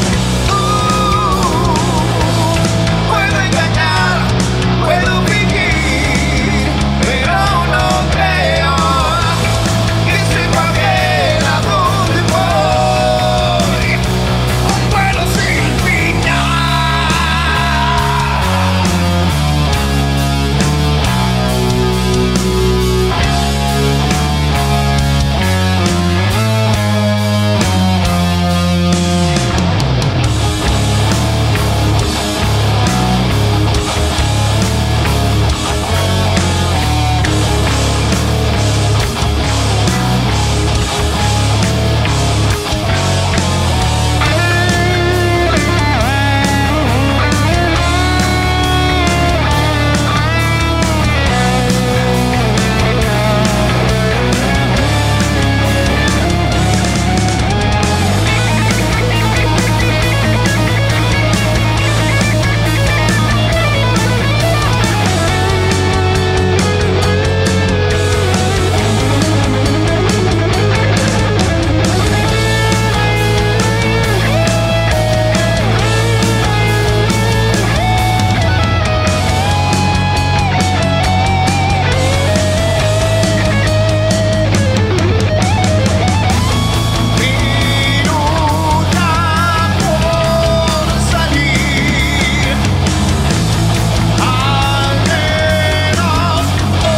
Puedo engañar, puedo fingir, pero no creo que sepa bien a dónde voy. Un vuelo sin final. Mi lucha por salir, al menos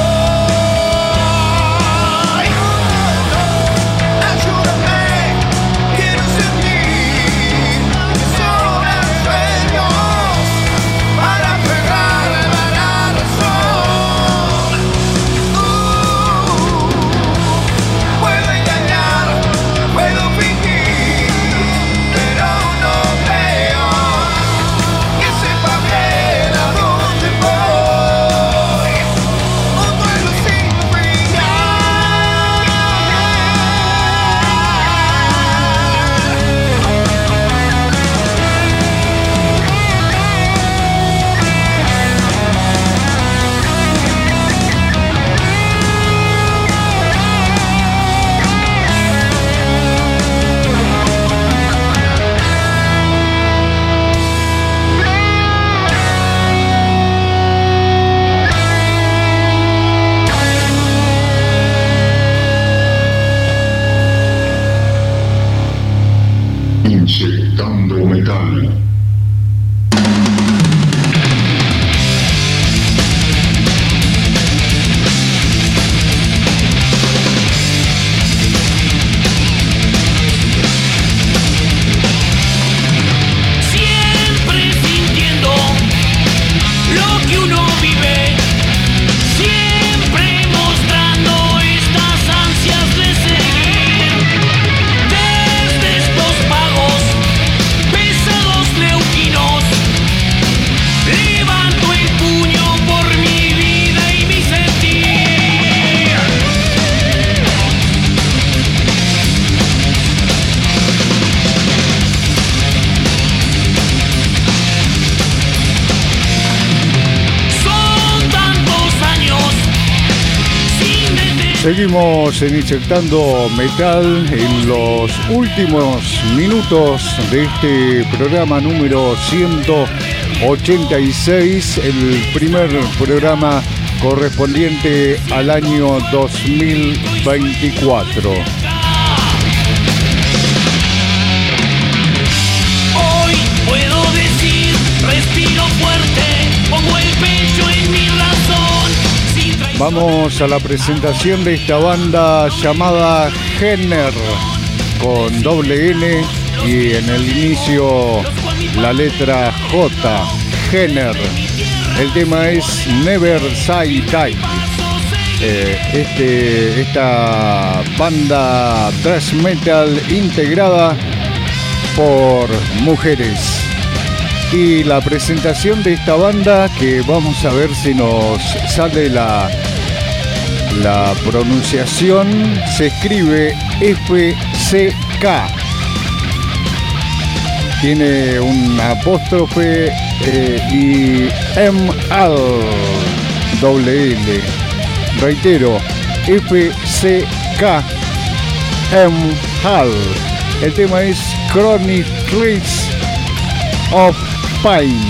hoy. Ayúdame, quiero sentir que sobran sueños para aferrarme a la razón. Puedo engañar, puedo fingir, pero no creo que sepa bien a dónde voy. Un duelo sin Inyectando metal. Seguimos en Inyectando Metal en los últimos minutos de este programa número 186, el primer programa correspondiente al año 2024. Hoy puedo decir, respiro fuerte, pongo el pecho en mi razón. Vamos a la presentación de esta banda llamada Henner, con doble N y en el inicio la letra J, Henner. El tema es Never Say Die. Esta banda thrash metal integrada por mujeres. Y la presentación de esta banda, que vamos a ver si nos sale la pronunciación, se escribe FCK. Tiene un apóstrofe y ML. Reitero, FCK ML. El tema es Chronic Threats of Pain.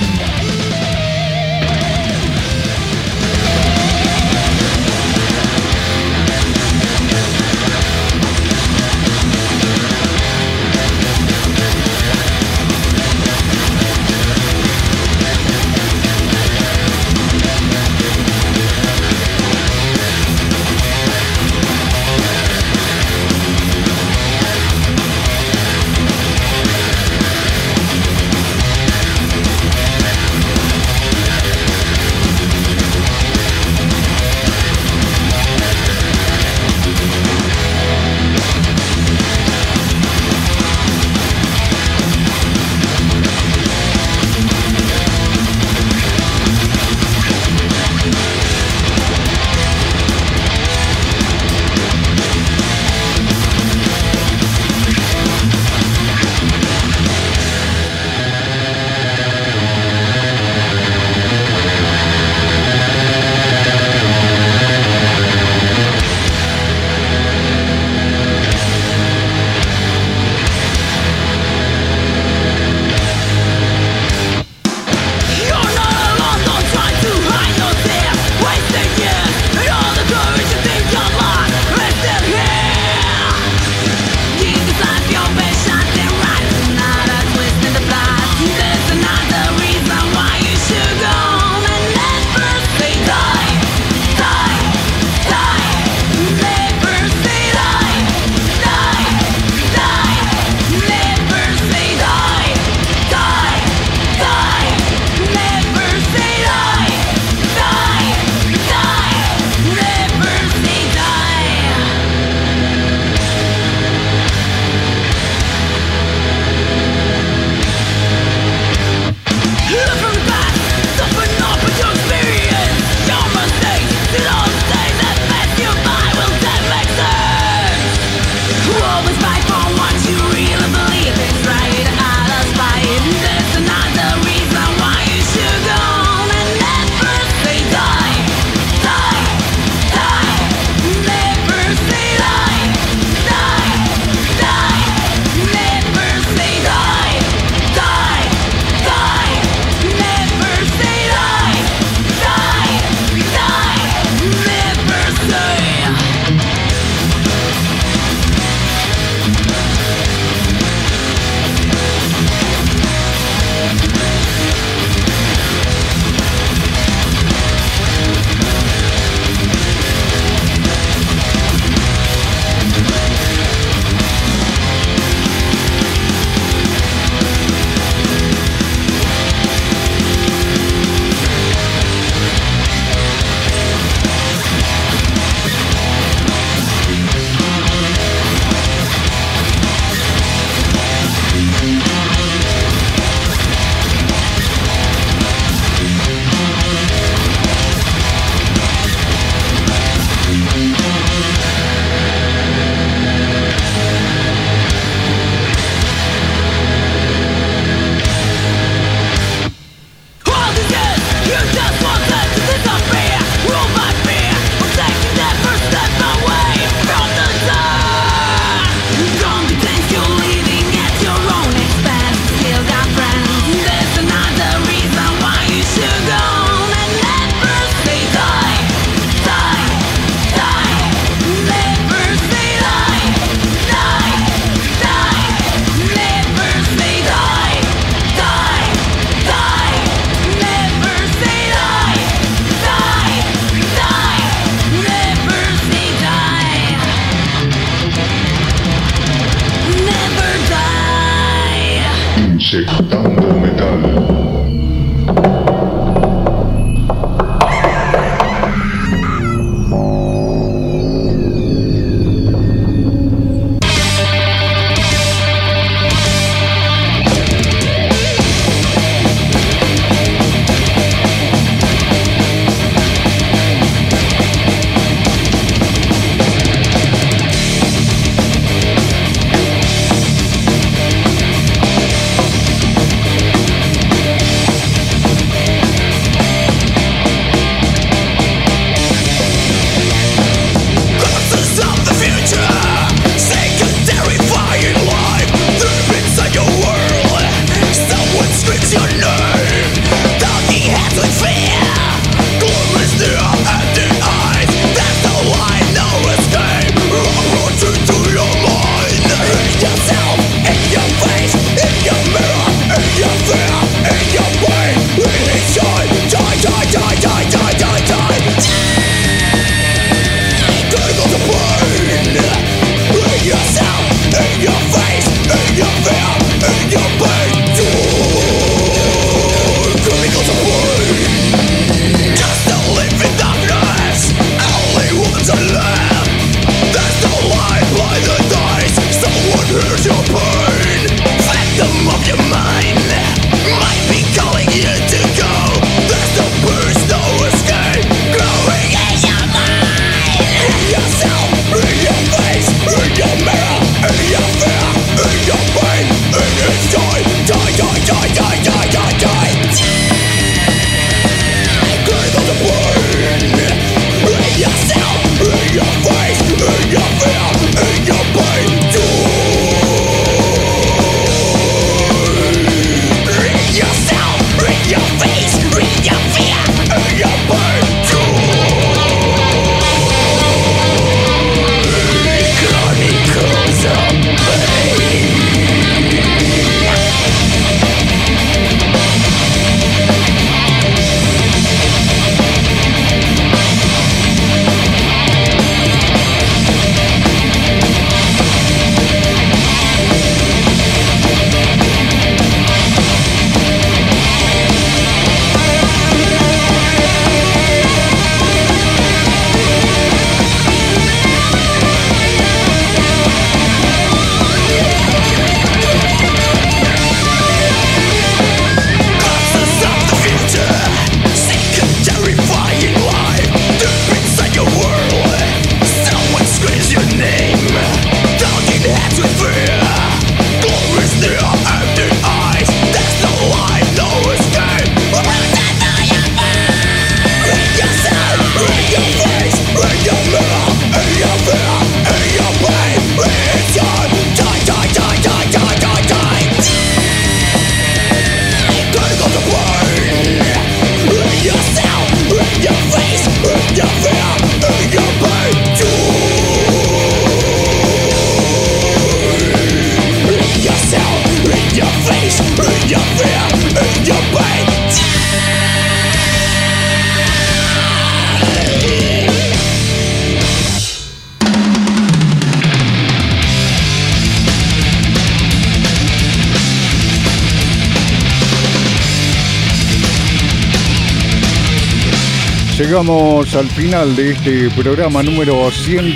llegamos al final de este programa número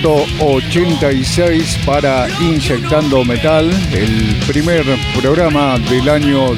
186 para Inyectando Metal, el primer programa del año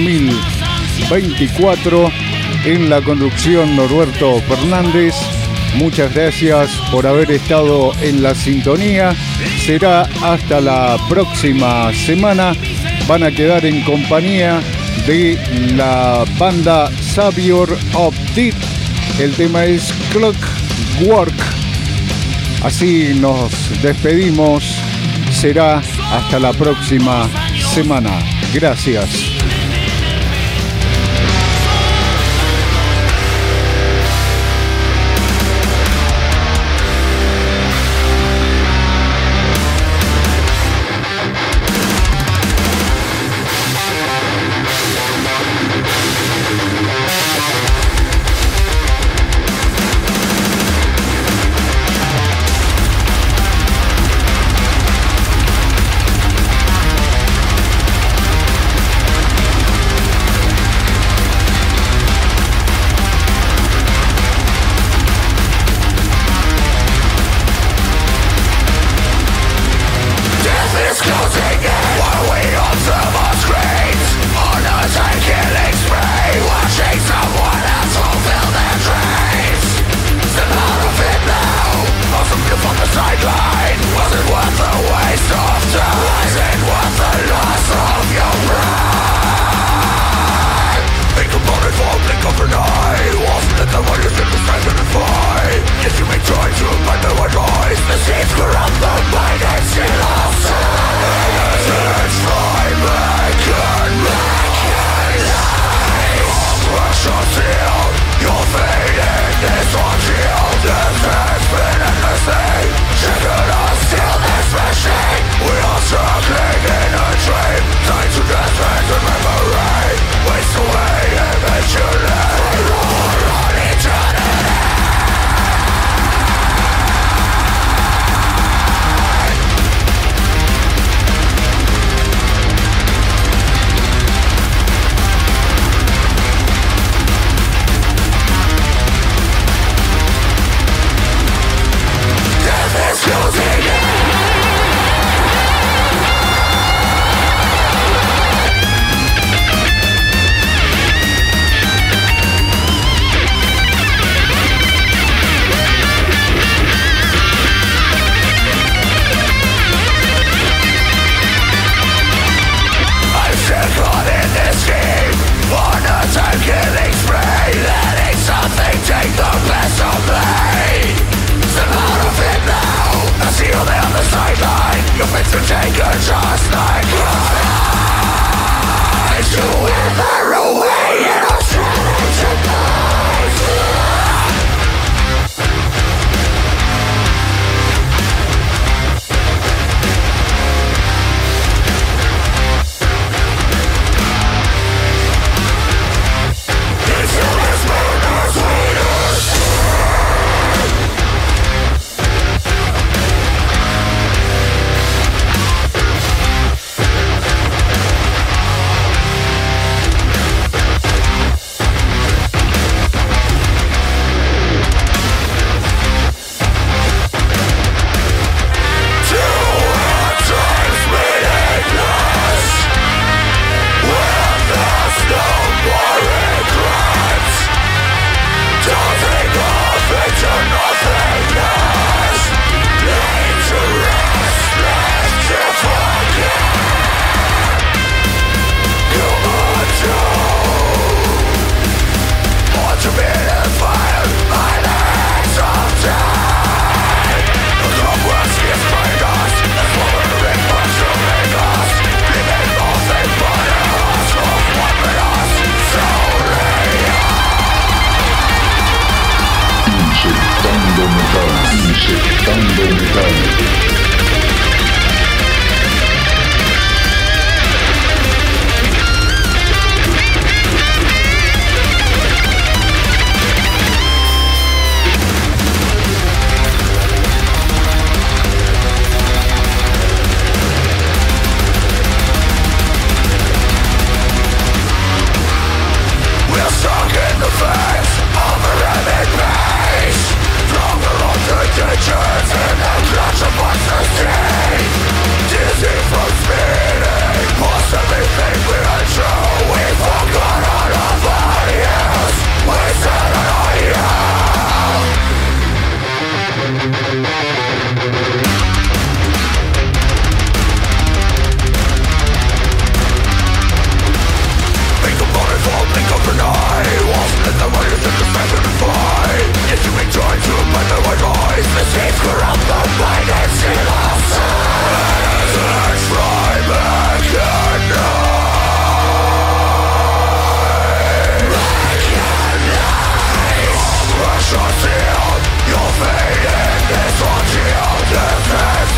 2024. En la conducción, Norberto Fernández. Muchas gracias por haber estado en la sintonía. Será hasta la próxima semana. Van a quedar en compañía de la banda Savior of Death. El tema es Clockwork. Así nos despedimos. Será hasta la próxima semana. Gracias.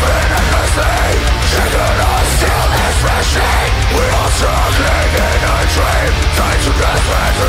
Struggling in a dream, trying to get rid